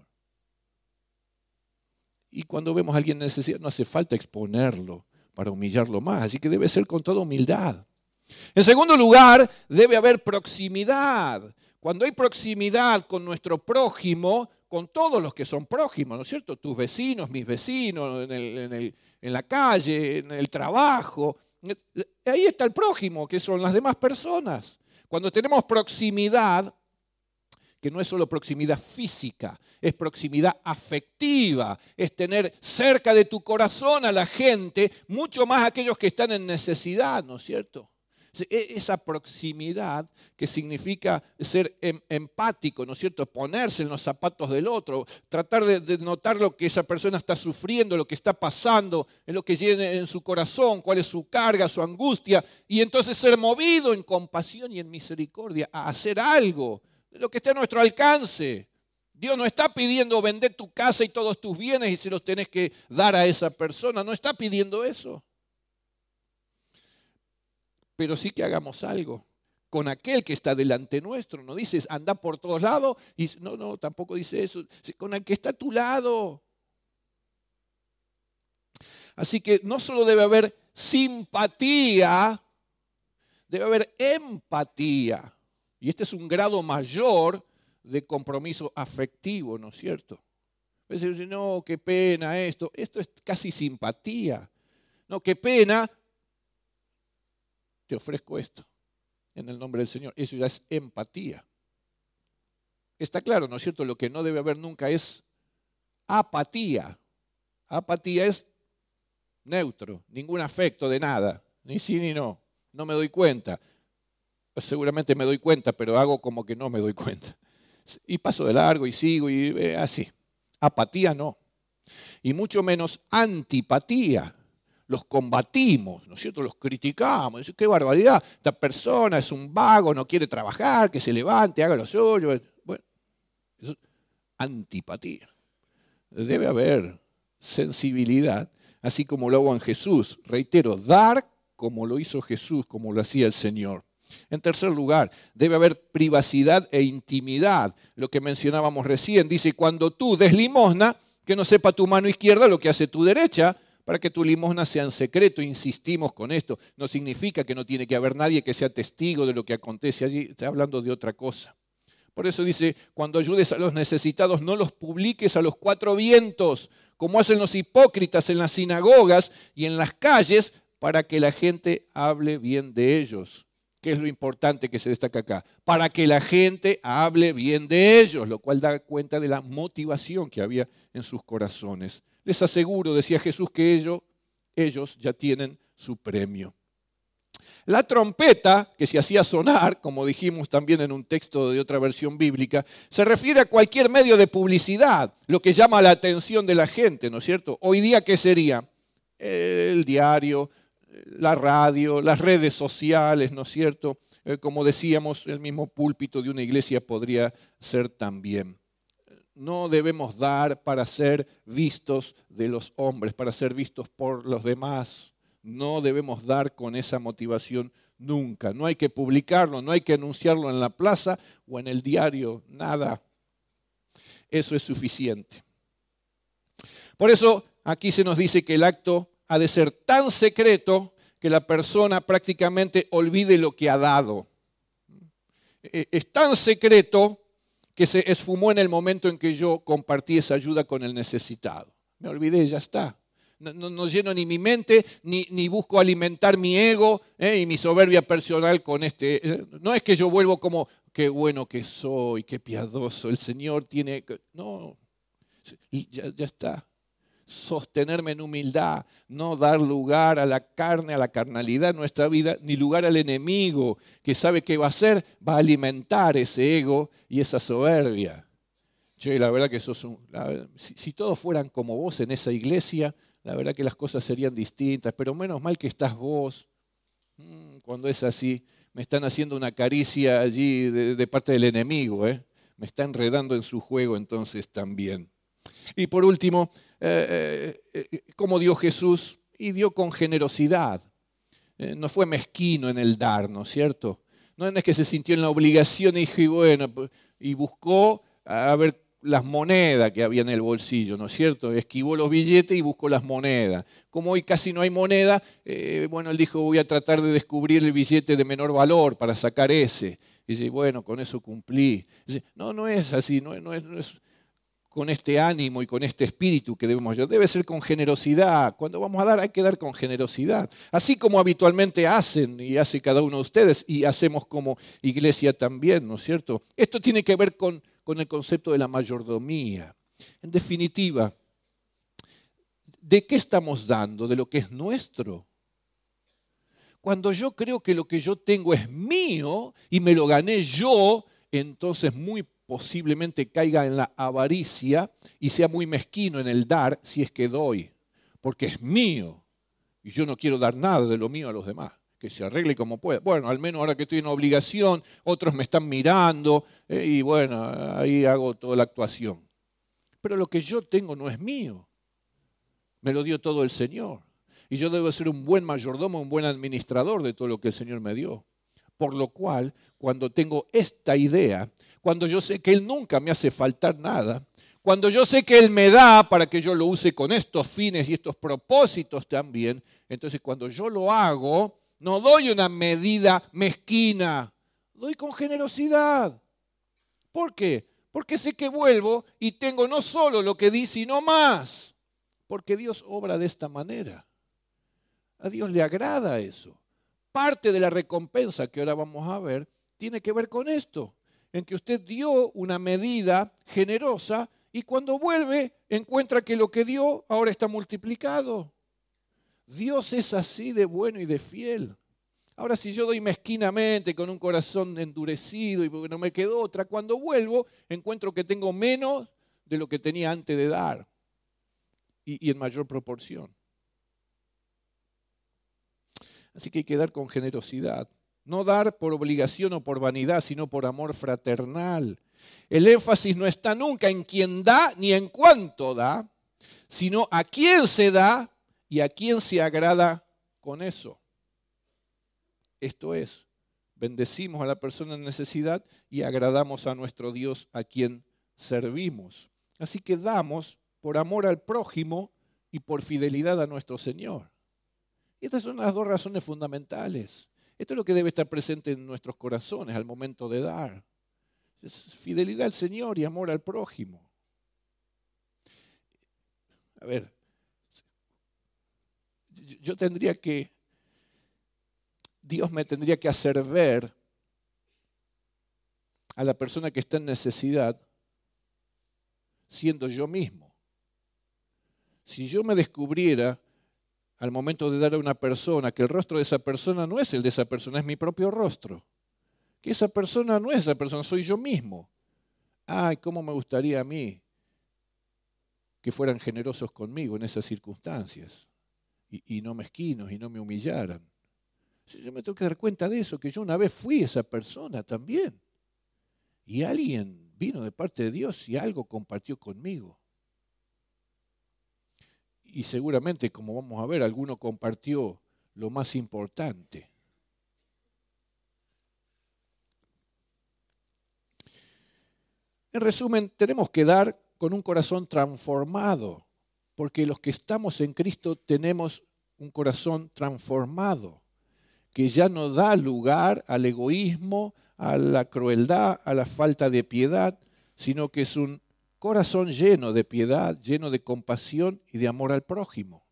Y cuando vemos a alguien en necesidad, no hace falta exponerlo para humillarlo más. Así que debe ser con toda humildad. En segundo lugar, debe haber proximidad. Cuando hay proximidad con nuestro prójimo, con todos los que son prójimos, ¿no es cierto? Tus vecinos, mis vecinos, en, el, en, el, en la calle, en el trabajo. Ahí está el prójimo, que son las demás personas. Cuando tenemos proximidad, que no es solo proximidad física, es proximidad afectiva, es tener cerca de tu corazón a la gente, mucho más aquellos que están en necesidad, ¿no es cierto? Esa proximidad que significa ser em, empático, ¿no es cierto? Ponerse en los zapatos del otro, tratar de, de notar lo que esa persona está sufriendo, lo que está pasando, en lo que tiene en su corazón, cuál es su carga, su angustia, y entonces ser movido en compasión y en misericordia a hacer algo, lo que esté a nuestro alcance. Dios no está pidiendo vender tu casa y todos tus bienes y se los tenés que dar a esa persona, no está pidiendo eso. Pero sí que hagamos algo con aquel que está delante nuestro. No dices, anda por todos lados. Y no, no, tampoco dice eso. Con el que está a tu lado. Así que no solo debe haber simpatía, debe haber empatía. Y este es un grado mayor de compromiso afectivo, ¿no es cierto? A veces dicen, no, qué pena esto. Esto es casi simpatía. No, qué pena. Te ofrezco esto en el nombre del Señor. Eso ya es empatía. Está claro, ¿no es cierto? Lo que no debe haber nunca es apatía. Apatía es neutro, ningún afecto de nada, ni sí ni no. No me doy cuenta. Seguramente me doy cuenta, pero hago como que no me doy cuenta. Y paso de largo y sigo y eh, así. Apatía no. Y mucho menos antipatía. Los combatimos, ¿no es cierto? Los criticamos. Decimos, qué barbaridad, esta persona es un vago, no quiere trabajar, que se levante, haga lo suyo. Bueno, eso es antipatía. Debe haber sensibilidad, así como lo hago en Jesús. Reitero, dar como lo hizo Jesús, como lo hacía el Señor. En tercer lugar, debe haber privacidad e intimidad. Lo que mencionábamos recién, dice, cuando tú des limosna, que no sepa tu mano izquierda lo que hace tu derecha, para que tu limosna sea en secreto. Insistimos con esto. No significa que no tiene que haber nadie que sea testigo de lo que acontece allí. Está hablando de otra cosa. Por eso dice, cuando ayudes a los necesitados, no los publiques a los cuatro vientos, como hacen los hipócritas en las sinagogas y en las calles, para que la gente hable bien de ellos. ¿Qué es lo importante que se destaca acá? Para que la gente hable bien de ellos, lo cual da cuenta de la motivación que había en sus corazones. Les aseguro, decía Jesús, que ellos, ellos ya tienen su premio. La trompeta, que se hacía sonar, como dijimos también en un texto de otra versión bíblica, se refiere a cualquier medio de publicidad, lo que llama la atención de la gente, ¿no es cierto? Hoy día, ¿qué sería? El diario, la radio, las redes sociales, ¿no es cierto? Como decíamos, el mismo púlpito de una iglesia podría ser también. no debemos dar para ser vistos de los hombres, para ser vistos por los demás. No debemos dar con esa motivación nunca. No hay que publicarlo, no hay que anunciarlo en la plaza o en el diario, nada. Eso es suficiente. Por eso aquí se nos dice que el acto ha de ser tan secreto que la persona prácticamente olvide lo que ha dado. Es tan secreto que se esfumó en el momento en que yo compartí esa ayuda con el necesitado. Me olvidé, ya está. No, no, no lleno ni mi mente, ni, ni busco alimentar mi ego eh, y mi soberbia personal con este. Eh, no es que yo vuelvo como, qué bueno que soy, qué piadoso, el Señor tiene... No, ya, ya está. Sostenerme en humildad, no dar lugar a la carne, a la carnalidad en nuestra vida, ni lugar al enemigo que sabe qué va a hacer, va a alimentar ese ego y esa soberbia. Che, la verdad que sos un... La, si, si todos fueran como vos en esa iglesia, la verdad que las cosas serían distintas, pero menos mal que estás vos. Cuando es así, me están haciendo una caricia allí de, de parte del enemigo, ¿eh? Me está enredando en su juego entonces también. Y por último, eh, eh, ¿cómo dio Jesús? Y dio con generosidad. Eh, no fue mezquino en el dar, ¿no es cierto? No es que se sintió en la obligación y dijo, y bueno, y buscó a ver las monedas que había en el bolsillo, ¿no es cierto? Esquivó los billetes y buscó las monedas. Como hoy casi no hay moneda, eh, bueno, él dijo, voy a tratar de descubrir el billete de menor valor para sacar ese. Y dice, bueno, con eso cumplí. Dice, no, no es así, no, no es... No es con este ánimo y con este espíritu que debemos llevar. Debe ser con generosidad. Cuando vamos a dar hay que dar con generosidad. Así como habitualmente hacen y hace cada uno de ustedes y hacemos como iglesia también, ¿no es cierto? Esto tiene que ver con, con el concepto de la mayordomía. En definitiva, ¿de qué estamos dando? ¿De lo que es nuestro? Cuando yo creo que lo que yo tengo es mío y me lo gané yo, entonces muy posiblemente caiga en la avaricia y sea muy mezquino en el dar si es que doy, porque es mío y yo no quiero dar nada de lo mío a los demás, que se arregle como pueda. Bueno, al menos ahora que estoy en obligación, otros me están mirando eh, y bueno, ahí hago toda la actuación. Pero lo que yo tengo no es mío, me lo dio todo el Señor y yo debo ser un buen mayordomo, un buen administrador de todo lo que el Señor me dio. Por lo cual, cuando tengo esta idea, cuando yo sé que Él nunca me hace faltar nada, cuando yo sé que Él me da para que yo lo use con estos fines y estos propósitos también, entonces cuando yo lo hago, no doy una medida mezquina, doy con generosidad. ¿Por qué? Porque sé que vuelvo y tengo no solo lo que di, sino más. Porque Dios obra de esta manera. A Dios le agrada eso. Parte de la recompensa que ahora vamos a ver tiene que ver con esto, en que usted dio una medida generosa y cuando vuelve encuentra que lo que dio ahora está multiplicado. Dios es así de bueno y de fiel. Ahora si yo doy mezquinamente con un corazón endurecido y porque no me quedó otra, cuando vuelvo encuentro que tengo menos de lo que tenía antes de dar y, y en mayor proporción. Así que hay que dar con generosidad. No dar por obligación o por vanidad, sino por amor fraternal. El énfasis no está nunca en quién da ni en cuánto da, sino a quién se da y a quién se agrada con eso. Esto es, bendecimos a la persona en necesidad y agradamos a nuestro Dios a quien servimos. Así que damos por amor al prójimo y por fidelidad a nuestro Señor. Y estas son las dos razones fundamentales. Esto es lo que debe estar presente en nuestros corazones al momento de dar. Es fidelidad al Señor y amor al prójimo. A ver, yo tendría que, Dios me tendría que hacer ver a la persona que está en necesidad siendo yo mismo. Si yo me descubriera al momento de dar a una persona, que el rostro de esa persona no es el de esa persona, es mi propio rostro. Que esa persona no es esa persona, soy yo mismo. Ay, cómo me gustaría a mí que fueran generosos conmigo en esas circunstancias. Y, y no mezquinos y no me humillaran. Yo me tengo que dar cuenta de eso, que yo una vez fui esa persona también. Y alguien vino de parte de Dios y algo compartió conmigo. Y seguramente, como vamos a ver, alguno compartió lo más importante. En resumen, tenemos que dar con un corazón transformado, porque los que estamos en Cristo tenemos un corazón transformado, que ya no da lugar al egoísmo, a la crueldad, a la falta de piedad, sino que es un corazón lleno de piedad, lleno de compasión y de amor al prójimo.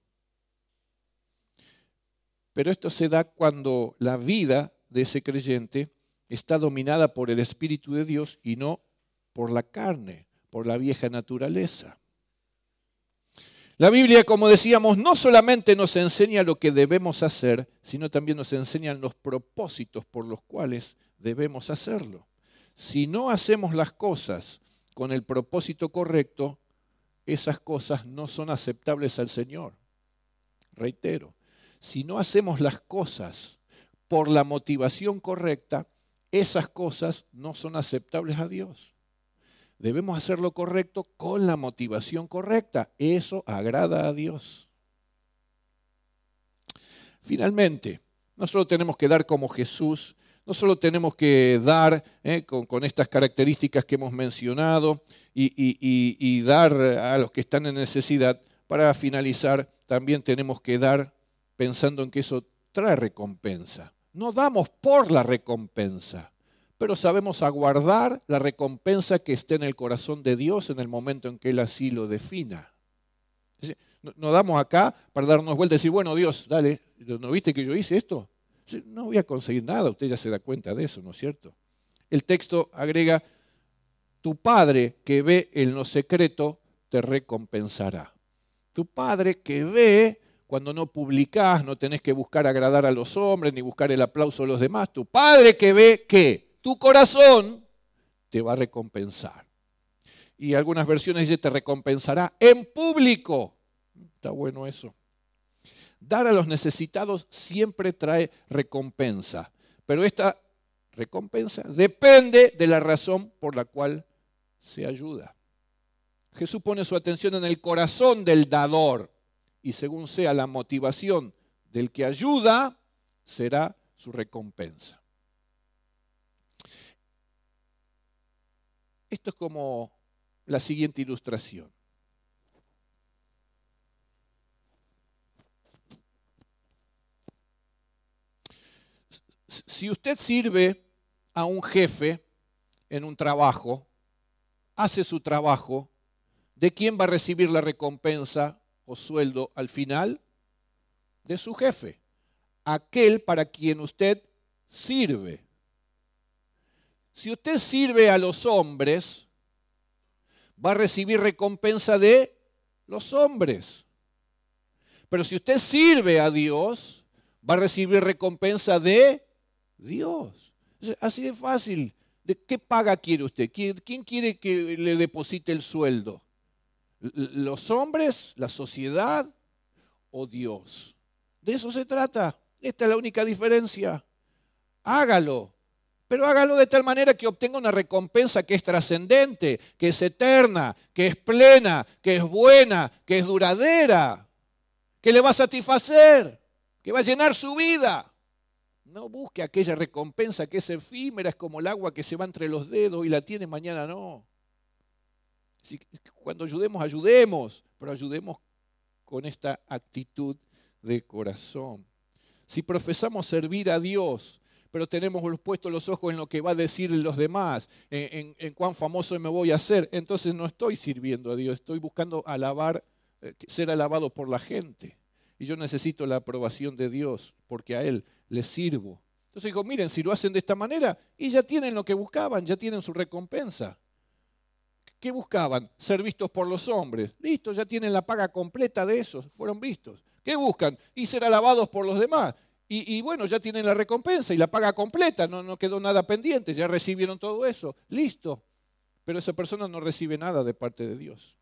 Pero esto se da cuando la vida de ese creyente está dominada por el Espíritu de Dios y no por la carne, por la vieja naturaleza. La Biblia, como decíamos, no solamente nos enseña lo que debemos hacer, sino también nos enseñan los propósitos por los cuales debemos hacerlo. Si no hacemos las cosas con el propósito correcto, esas cosas no son aceptables al Señor. Reitero, si no hacemos las cosas por la motivación correcta, esas cosas no son aceptables a Dios. Debemos hacer lo correcto con la motivación correcta. Eso agrada a Dios. Finalmente, no solo tenemos que dar como Jesús, no solo tenemos que dar eh, con, con estas características que hemos mencionado y, y, y, y dar a los que están en necesidad. Para finalizar, también tenemos que dar pensando en que eso trae recompensa. No damos por la recompensa, pero sabemos aguardar la recompensa que esté en el corazón de Dios en el momento en que Él así lo defina. No damos acá para darnos vuelta y decir, bueno, Dios, dale, ¿no viste que yo hice esto? No voy a conseguir nada, usted ya se da cuenta de eso, ¿no es cierto? El texto agrega, tu Padre que ve en lo secreto te recompensará. Tu Padre que ve cuando no publicás, no tenés que buscar agradar a los hombres ni buscar el aplauso de los demás. Tu Padre que ve que tu corazón te va a recompensar. Y algunas versiones dicen te recompensará en público. Está bueno eso. Dar a los necesitados siempre trae recompensa, pero esta recompensa depende de la razón por la cual se ayuda. Jesús pone su atención en el corazón del dador y según sea la motivación del que ayuda, será su recompensa. Esto es como la siguiente ilustración. Si usted sirve a un jefe en un trabajo, hace su trabajo, ¿de quién va a recibir la recompensa o sueldo al final? De su jefe, aquel para quien usted sirve. Si usted sirve a los hombres, va a recibir recompensa de los hombres. Pero si usted sirve a Dios, va a recibir recompensa de Dios. Así de fácil. ¿De qué paga quiere usted? ¿Quién, quién quiere que le deposite el sueldo? ¿Los hombres, la sociedad o Dios? De eso se trata. Esta es la única diferencia. Hágalo. Pero hágalo de tal manera que obtenga una recompensa que es trascendente, que es eterna, que es plena, que es buena, que es duradera, que le va a satisfacer, que va a llenar su vida. No busque aquella recompensa que es efímera, es como el agua que se va entre los dedos y la tiene mañana, no. Así que cuando ayudemos, ayudemos, pero ayudemos con esta actitud de corazón. Si profesamos servir a Dios, pero tenemos puestos los ojos en lo que va a decir los demás, en, en, en cuán famoso me voy a hacer, entonces no estoy sirviendo a Dios, estoy buscando alabar, ser alabado por la gente. Y yo necesito la aprobación de Dios, porque a Él le sirvo. Entonces digo, miren, si lo hacen de esta manera, y ya tienen lo que buscaban, ya tienen su recompensa. ¿Qué buscaban? Ser vistos por los hombres. Listo, ya tienen la paga completa de eso, fueron vistos. ¿Qué buscan? Y ser alabados por los demás. Y, y bueno, ya tienen la recompensa y la paga completa, no, no quedó nada pendiente, ya recibieron todo eso, listo. Pero esa persona no recibe nada de parte de Dios.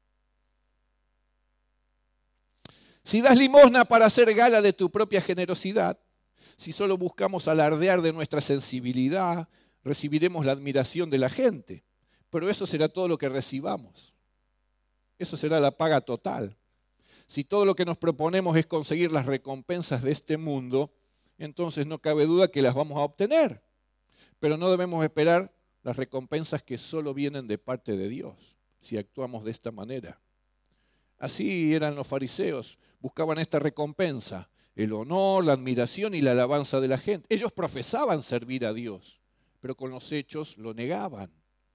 Si das limosna para hacer gala de tu propia generosidad, si solo buscamos alardear de nuestra sensibilidad, recibiremos la admiración de la gente. pero eso será todo lo que recibamos. Eso será la paga total. Si todo lo que nos proponemos es conseguir las recompensas de este mundo, entonces no cabe duda que las vamos a obtener. Pero no debemos esperar las recompensas que solo vienen de parte de Dios, si actuamos de esta manera. Así eran los fariseos, buscaban esta recompensa, el honor, la admiración y la alabanza de la gente. Ellos profesaban servir a Dios, pero con los hechos lo negaban.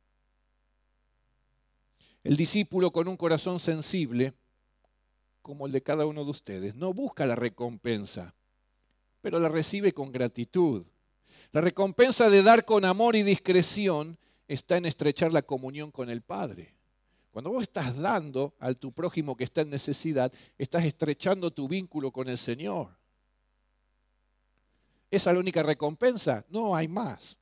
El discípulo con un corazón sensible, como el de cada uno de ustedes, no busca la recompensa, pero la recibe con gratitud. La recompensa de dar con amor y discreción está en estrechar la comunión con el Padre. Cuando vos estás dando a tu prójimo que está en necesidad, estás estrechando tu vínculo con el Señor. ¿Esa es la única recompensa? No, hay más.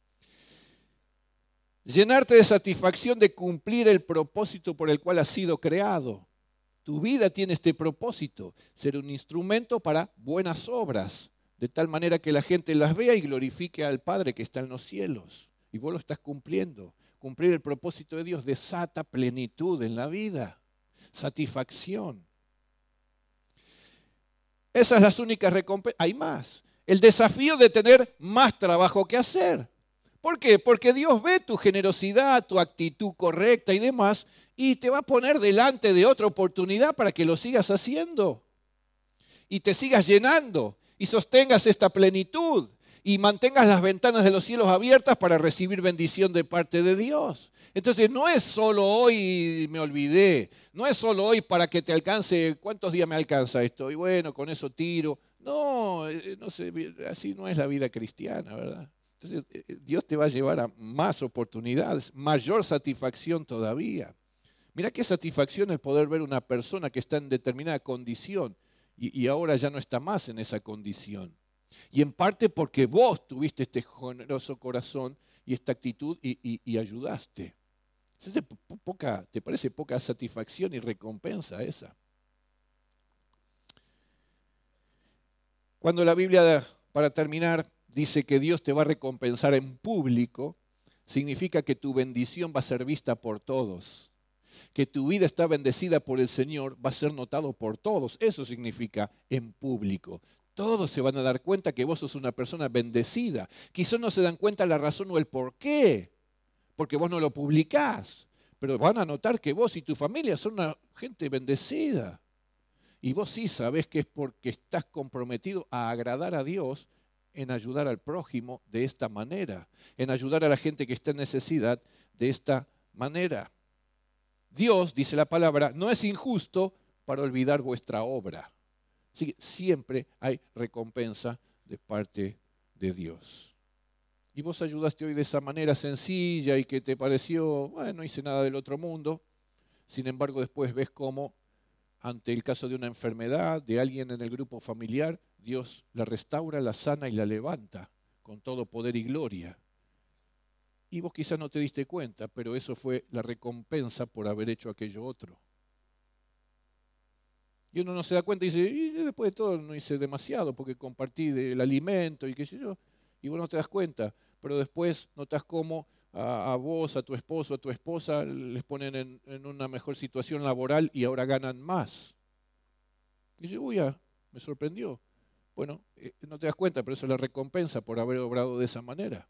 Llenarte de satisfacción de cumplir el propósito por el cual has sido creado. Tu vida tiene este propósito, ser un instrumento para buenas obras, de tal manera que la gente las vea y glorifique al Padre que está en los cielos. Y vos lo estás cumpliendo. Cumplir el propósito de Dios desata plenitud en la vida, satisfacción. Esas son las únicas recompensas. Hay más. El desafío de tener más trabajo que hacer. ¿Por qué? Porque Dios ve tu generosidad, tu actitud correcta y demás, y te va a poner delante de otra oportunidad para que lo sigas haciendo. Y te sigas llenando, y sostengas esta plenitud, y mantengas las ventanas de los cielos abiertas para recibir bendición de parte de Dios. Entonces no es solo hoy me olvidé, no es solo hoy para que te alcance, ¿cuántos días me alcanza esto? Y bueno, con eso tiro. No, no sé, así no es la vida cristiana, ¿verdad? Entonces Dios te va a llevar a más oportunidades, mayor satisfacción todavía. Mira qué satisfacción el poder ver una persona que está en determinada condición y, y ahora ya no está más en esa condición. Y en parte porque vos tuviste este generoso corazón y esta actitud y, y, y ayudaste. ¿Te, poca, ¿Te parece poca satisfacción y recompensa esa? Cuando la Biblia, para terminar, dice que Dios te va a recompensar en público, significa que tu bendición va a ser vista por todos. Que tu vida está bendecida por el Señor va a ser notado por todos. Eso significa en público. Todos se van a dar cuenta que vos sos una persona bendecida. Quizás no se dan cuenta la razón o el por qué, porque vos no lo publicás. Pero van a notar que vos y tu familia son una gente bendecida. Y vos sí sabés que es porque estás comprometido a agradar a Dios en ayudar al prójimo de esta manera, en ayudar a la gente que está en necesidad de esta manera. Dios, dice la palabra, no es injusto para olvidar vuestra obra. Así que siempre hay recompensa de parte de Dios. Y vos ayudaste hoy de esa manera sencilla y que te pareció, bueno, no hice nada del otro mundo. Sin embargo, después ves cómo, ante el caso de una enfermedad, de alguien en el grupo familiar, Dios la restaura, la sana y la levanta con todo poder y gloria. Y vos quizás no te diste cuenta, pero eso fue la recompensa por haber hecho aquello otro. Y uno no se da cuenta y dice, y después de todo no hice demasiado porque compartí del alimento y qué sé yo. Y vos no te das cuenta, pero después notas cómo a, a vos, a tu esposo, a tu esposa les ponen en, en una mejor situación laboral y ahora ganan más. Y dice, uy, ya, me sorprendió. Bueno, eh, no te das cuenta, pero eso es la recompensa por haber obrado de esa manera.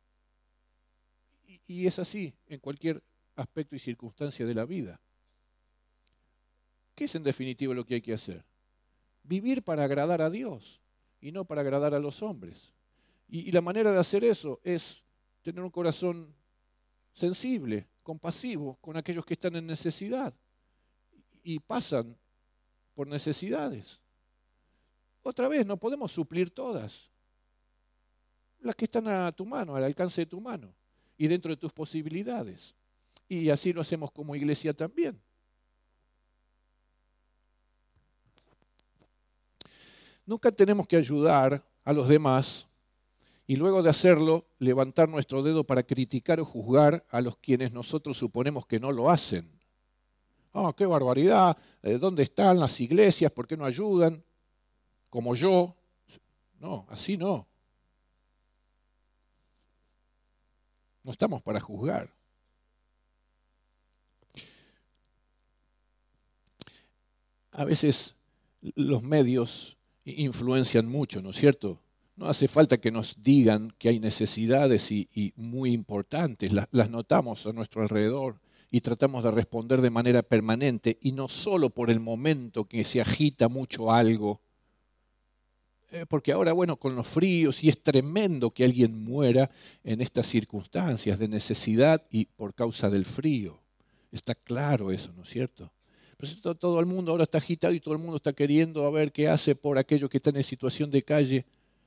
Y, y es así en cualquier aspecto y circunstancia de la vida. ¿Qué es en definitiva lo que hay que hacer? Vivir para agradar a Dios y no para agradar a los hombres. Y, y la manera de hacer eso es tener un corazón sensible, compasivo con aquellos que están en necesidad y pasan por necesidades. Otra vez, no podemos suplir todas. Las que están a tu mano, al alcance de tu mano y dentro de tus posibilidades. Y así lo hacemos como iglesia también. Nunca tenemos que ayudar a los demás y luego de hacerlo levantar nuestro dedo para criticar o juzgar a los quienes nosotros suponemos que no lo hacen. ¡Ah, qué barbaridad! ¿Dónde están las iglesias? ¿Por qué no ayudan? Como yo. No, así no. No estamos para juzgar. A veces los medios influencian mucho, ¿no es cierto? No hace falta que nos digan que hay necesidades y, y muy importantes, las, las notamos a nuestro alrededor y tratamos de responder de manera permanente y no solo por el momento que se agita mucho algo. Eh, porque ahora, bueno, con los fríos, y es tremendo que alguien muera en estas circunstancias de necesidad y por causa del frío. Está claro eso, ¿no es cierto? Pero todo, todo el mundo ahora está agitado y todo el mundo está queriendo a ver qué hace por aquellos que están en situación de calle.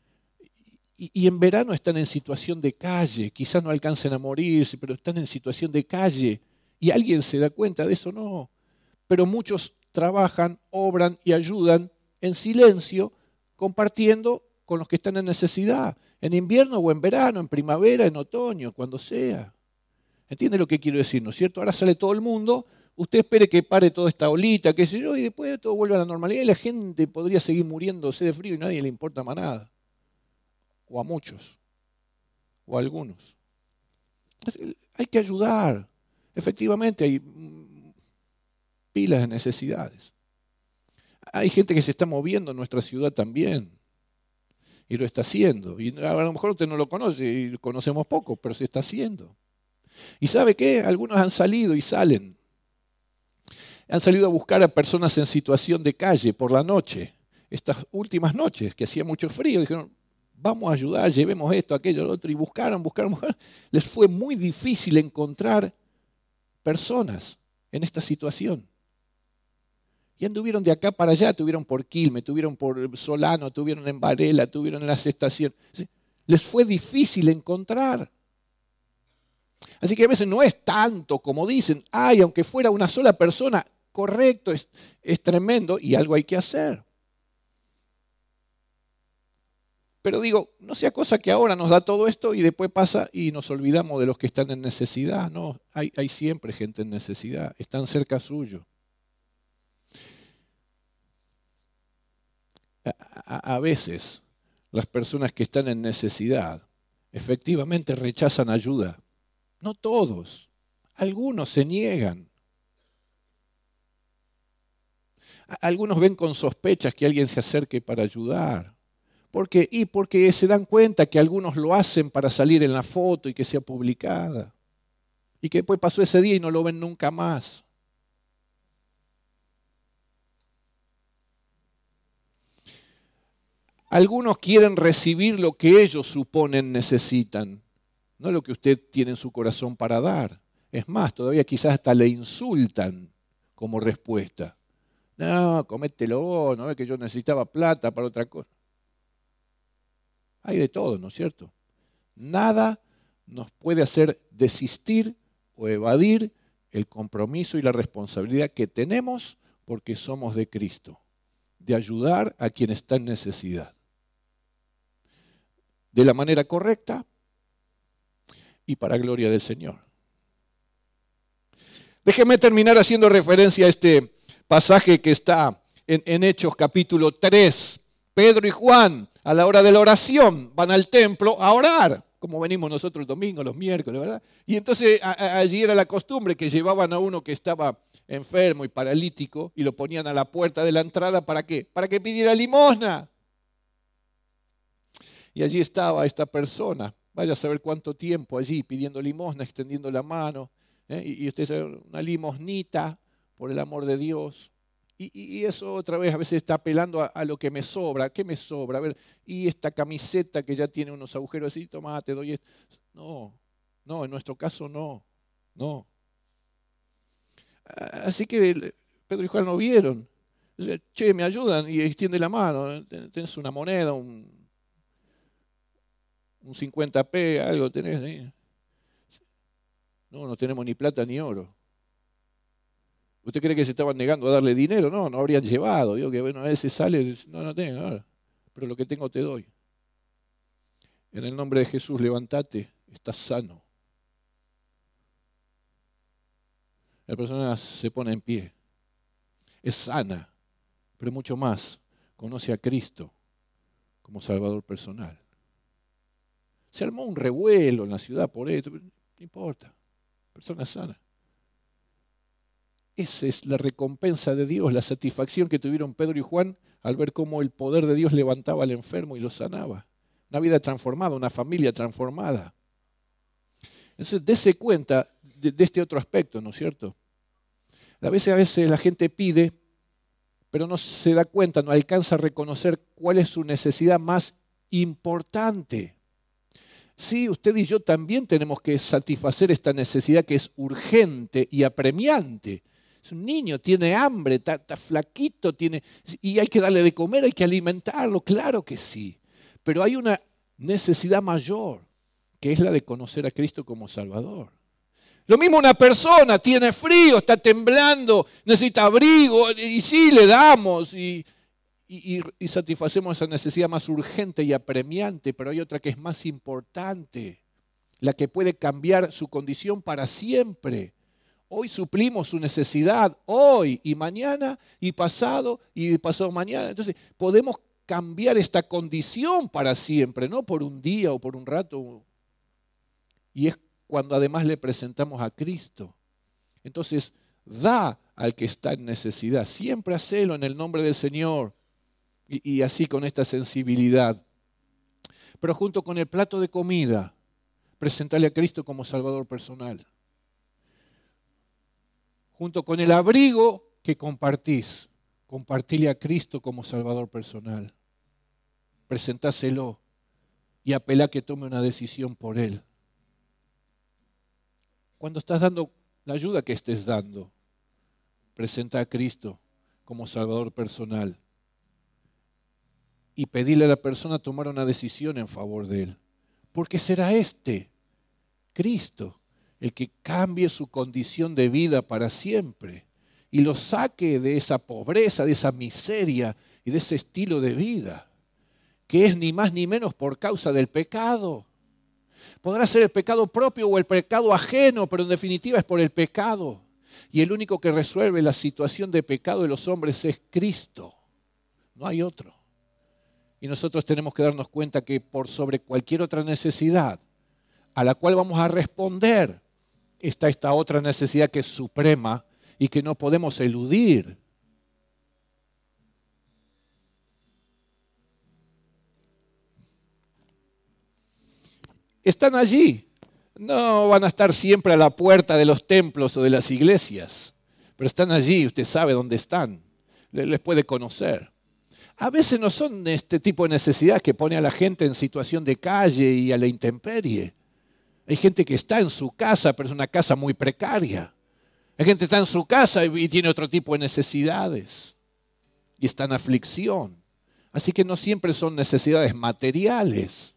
Y, y en verano están en situación de calle, quizás no alcancen a morirse, pero están en situación de calle. ¿Y alguien se da cuenta de eso? No. Pero muchos trabajan, obran y ayudan en silencio, compartiendo con los que están en necesidad, en invierno o en verano, en primavera, en otoño, cuando sea. ¿Entiende lo que quiero decir, no es cierto? Ahora sale todo el mundo, usted espere que pare toda esta olita, qué sé yo, y después todo vuelve a la normalidad y la gente podría seguir muriéndose de frío y a nadie le importa más nada. O a muchos, o a algunos. Hay que ayudar. Efectivamente hay pilas de necesidades. Hay gente que se está moviendo en nuestra ciudad también. Y lo está haciendo. Y a lo mejor usted no lo conoce y conocemos poco, pero se está haciendo. ¿Y sabe qué? Algunos han salido y salen. Han salido a buscar a personas en situación de calle por la noche. Estas últimas noches, que hacía mucho frío, dijeron, vamos a ayudar, llevemos esto, aquello, lo otro. Y buscaron, buscaron, buscaron. Les fue muy difícil encontrar personas en esta situación. Y anduvieron de acá para allá, tuvieron por Quilmes, tuvieron por Solano, tuvieron en Varela, tuvieron en las estaciones. Les fue difícil encontrar. Así que a veces no es tanto como dicen, ay, aunque fuera una sola persona, correcto, es, es tremendo y algo hay que hacer. Pero digo, no sea cosa que ahora nos da todo esto y después pasa y nos olvidamos de los que están en necesidad. No, hay, hay siempre gente en necesidad, están cerca suyo. A, a veces las personas que están en necesidad efectivamente rechazan ayuda. No todos, algunos se niegan. Algunos ven con sospechas que alguien se acerque para ayudar. ¿Por qué? Y porque se dan cuenta que algunos lo hacen para salir en la foto y que sea publicada. Y que después pasó ese día y no lo ven nunca más. Algunos quieren recibir lo que ellos suponen necesitan, no lo que usted tiene en su corazón para dar. Es más, todavía quizás hasta le insultan como respuesta. No, comételo vos, no es que yo necesitaba plata para otra cosa. Hay de todo, ¿no es cierto? Nada nos puede hacer desistir o evadir el compromiso y la responsabilidad que tenemos porque somos de Cristo, de ayudar a quien está en necesidad. De la manera correcta y para gloria del Señor. Déjeme terminar haciendo referencia a este pasaje que está en, en Hechos capítulo tres. Pedro y Juan, a la hora de la oración, van al templo a orar, como venimos nosotros el domingo, los miércoles, ¿verdad? Y entonces a, a, allí era la costumbre que llevaban a uno que estaba enfermo y paralítico y lo ponían a la puerta de la entrada, ¿para qué? Para que pidiera limosna. Y allí estaba esta persona, vaya a saber cuánto tiempo allí pidiendo limosna, extendiendo la mano, ¿eh? y, y usted sabe, una limosnita, por el amor de Dios. Y, y eso otra vez a veces está apelando a, a lo que me sobra. ¿Qué me sobra? A ver, y esta camiseta que ya tiene unos agujeros así, toma, te doy esto. No, no, en nuestro caso no, no. Así que Pedro y Juan lo vieron. Dice, che, me ayudan y extiende la mano. Tenés una moneda, un, un cincuenta pe, algo tenés ahí. No, no tenemos ni plata ni oro. ¿Usted cree que se estaban negando a darle dinero? No, no habrían llevado. Digo que bueno, a veces sale, no, no tengo, no, pero lo que tengo te doy. En el nombre de Jesús, levántate, estás sano. La persona se pone en pie. Es sana, pero mucho más. Conoce a Cristo como Salvador personal. Se armó un revuelo en la ciudad por esto, no importa. Persona sana. Esa es la recompensa de Dios, la satisfacción que tuvieron Pedro y Juan al ver cómo el poder de Dios levantaba al enfermo y lo sanaba. Una vida transformada, una familia transformada. Entonces, dése cuenta de, de este otro aspecto, ¿no es cierto? A veces, a veces la gente pide, pero no se da cuenta, no alcanza a reconocer cuál es su necesidad más importante. Sí, usted y yo también tenemos que satisfacer esta necesidad que es urgente y apremiante. Es un niño, tiene hambre, está, está flaquito, tiene, y hay que darle de comer, hay que alimentarlo, claro que sí. Pero hay una necesidad mayor, que es la de conocer a Cristo como Salvador. Lo mismo una persona, tiene frío, está temblando, necesita abrigo, y sí, le damos, y, y, y satisfacemos esa necesidad más urgente y apremiante, pero hay otra que es más importante, la que puede cambiar su condición para siempre. Hoy suplimos su necesidad, hoy y mañana y pasado y pasado mañana. Entonces podemos cambiar esta condición para siempre, no por un día o por un rato. Y es cuando además le presentamos a Cristo. Entonces da al que está en necesidad. Siempre hacelo en el nombre del Señor. Y, y así con esta sensibilidad. Pero junto con el plato de comida, presentarle a Cristo como Salvador personal. Junto con el abrigo que compartís, compartirle a Cristo como Salvador personal. Presentáselo y apelá que tome una decisión por Él. Cuando estás dando la ayuda que estés dando, presenta a Cristo como Salvador personal y pedirle a la persona tomar una decisión en favor de Él. Porque será este, Cristo, el que cambie su condición de vida para siempre y lo saque de esa pobreza, de esa miseria y de ese estilo de vida, que es ni más ni menos por causa del pecado. Podrá ser el pecado propio o el pecado ajeno, pero en definitiva es por el pecado. Y el único que resuelve la situación de pecado de los hombres es Cristo. No hay otro. Y nosotros tenemos que darnos cuenta que por sobre cualquier otra necesidad a la cual vamos a responder, está esta otra necesidad que es suprema y que no podemos eludir. Están allí. No van a estar siempre a la puerta de los templos o de las iglesias, pero están allí, usted sabe dónde están, les puede conocer. A veces no son este tipo de necesidades que pone a la gente en situación de calle y a la intemperie. Hay gente que está en su casa, pero es una casa muy precaria. Hay gente que está en su casa y tiene otro tipo de necesidades. Y está en aflicción. Así que no siempre son necesidades materiales.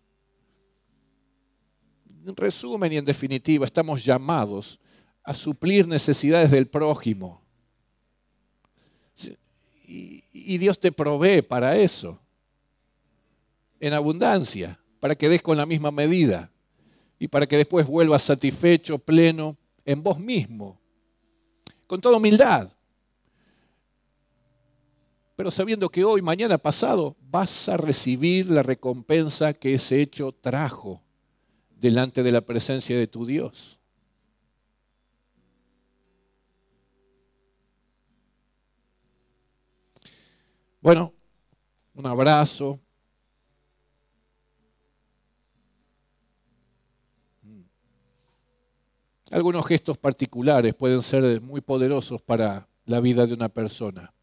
En resumen y en definitiva, estamos llamados a suplir necesidades del prójimo. Y, y Dios te provee para eso. En abundancia, para que des con la misma medida. Y para que después vuelvas satisfecho, pleno, en vos mismo, con toda humildad. Pero sabiendo que hoy, mañana, pasado, vas a recibir la recompensa que ese hecho trajo delante de la presencia de tu Dios. Bueno, un abrazo. Algunos gestos particulares pueden ser muy poderosos para la vida de una persona.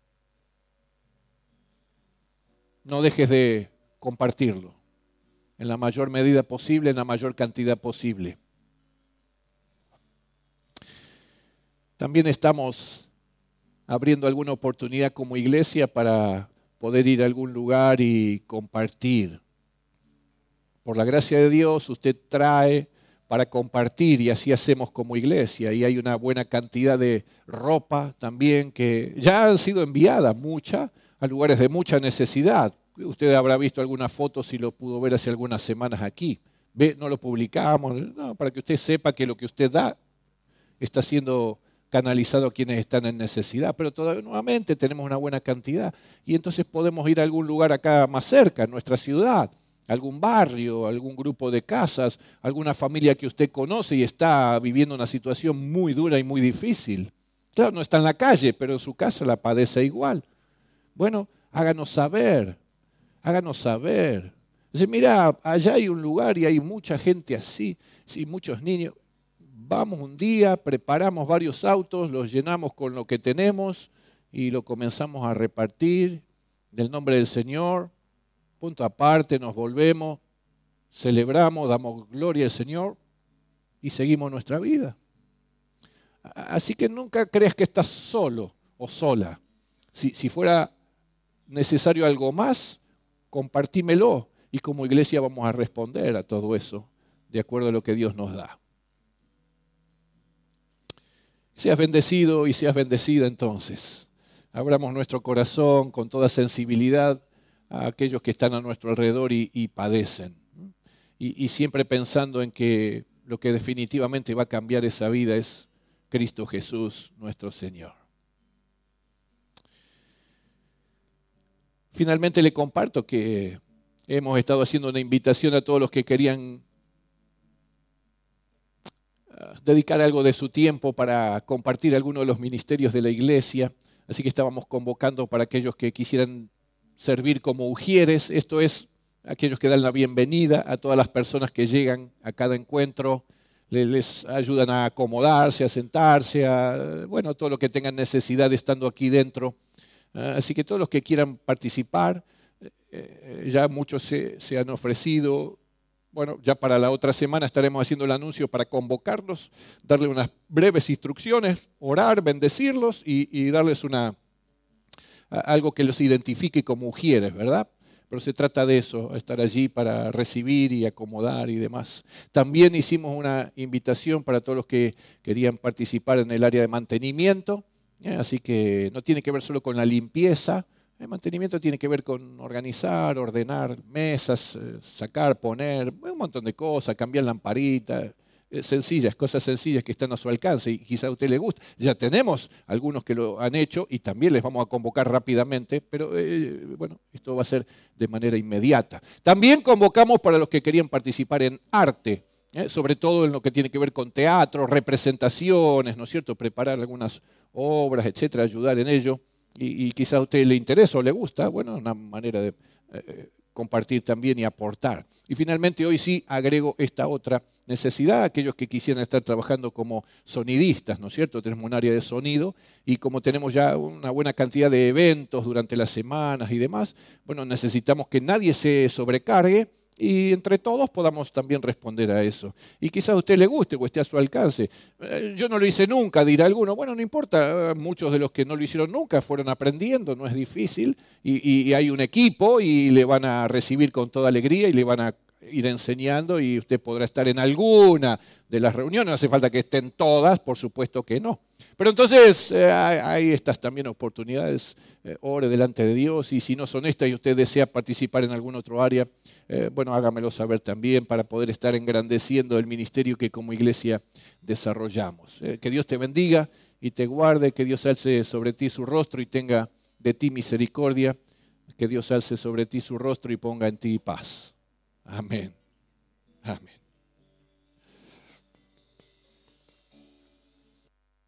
No dejes de compartirlo en la mayor medida posible, en la mayor cantidad posible. También estamos abriendo alguna oportunidad como iglesia para poder ir a algún lugar y compartir. Por la gracia de Dios, usted trae para compartir y así hacemos como iglesia. Y hay una buena cantidad de ropa también que ya han sido enviadas, mucha, a lugares de mucha necesidad. Usted habrá visto algunas fotos si lo pudo ver hace algunas semanas aquí. Ve, no lo publicamos, no, para que usted sepa que lo que usted da está siendo canalizado a quienes están en necesidad. Pero todavía nuevamente tenemos una buena cantidad. Y entonces podemos ir a algún lugar acá más cerca, en nuestra ciudad, algún barrio, algún grupo de casas, alguna familia que usted conoce y está viviendo una situación muy dura y muy difícil. Claro, no está en la calle, pero en su casa la padece igual. Bueno, háganos saber, háganos saber. Dice, mira, allá hay un lugar y hay mucha gente así, sí, muchos niños. Vamos un día, preparamos varios autos, los llenamos con lo que tenemos y lo comenzamos a repartir del nombre del Señor. Punto aparte, nos volvemos, celebramos, damos gloria al Señor y seguimos nuestra vida. Así que nunca creas que estás solo o sola. Si, si fuera necesario algo más, compartímelo. Y como iglesia vamos a responder a todo eso de acuerdo a lo que Dios nos da. Seas bendecido y seas bendecida entonces. Abramos nuestro corazón con toda sensibilidad a aquellos que están a nuestro alrededor y, y padecen. Y, y siempre pensando en que lo que definitivamente va a cambiar esa vida es Cristo Jesús, nuestro Señor. Finalmente le comparto que hemos estado haciendo una invitación a todos los que querían dedicar algo de su tiempo para compartir algunos de los ministerios de la iglesia. Así que estábamos convocando para aquellos que quisieran servir como ujieres. Esto es, aquellos que dan la bienvenida a todas las personas que llegan a cada encuentro. Les ayudan a acomodarse, a sentarse, a, bueno, todo lo que tengan necesidad estando aquí dentro. Así que todos los que quieran participar, ya muchos se, se han ofrecido. Bueno, ya para la otra semana estaremos haciendo el anuncio para convocarlos, darle unas breves instrucciones, orar, bendecirlos y, y darles una, algo que los identifique como ujieres, ¿verdad? Pero se trata de eso, estar allí para recibir y acomodar y demás. También hicimos una invitación para todos los que querían participar en el área de mantenimiento, ¿eh? Así que no tiene que ver solo con la limpieza. El mantenimiento tiene que ver con organizar, ordenar mesas, eh, sacar, poner, un montón de cosas, cambiar lamparitas, eh, sencillas, cosas sencillas que están a su alcance y quizá a usted le guste. Ya tenemos algunos que lo han hecho y también les vamos a convocar rápidamente, pero eh, bueno, esto va a ser de manera inmediata. También convocamos para los que querían participar en arte, eh, sobre todo en lo que tiene que ver con teatro, representaciones, ¿no es cierto? Preparar algunas obras, etcétera, ayudar en ello. Y, y quizá a usted le interesa o le gusta, bueno, una manera de eh, compartir también y aportar. Y finalmente hoy sí agrego esta otra necesidad, aquellos que quisieran estar trabajando como sonidistas, ¿no es cierto? Tenemos un área de sonido y como tenemos ya una buena cantidad de eventos durante las semanas y demás, bueno, necesitamos que nadie se sobrecargue y entre todos podamos también responder a eso. Y quizás a usted le guste o esté a su alcance. Eh, yo no lo hice nunca, dirá alguno. Bueno, no importa, muchos de los que no lo hicieron nunca fueron aprendiendo, no es difícil. Y, y hay un equipo y le van a recibir con toda alegría y le van a ir enseñando y usted podrá estar en alguna de las reuniones. No hace falta que estén todas, por supuesto que no. Pero entonces eh, hay estas también oportunidades. Eh, ore delante de Dios y si no son estas y usted desea participar en algún otro área, eh, bueno, hágamelo saber también para poder estar engrandeciendo el ministerio que como iglesia desarrollamos. Eh, que Dios te bendiga y te guarde, que Dios alce sobre ti su rostro y tenga de ti misericordia, que Dios alce sobre ti su rostro y ponga en ti paz. Amén. Amén.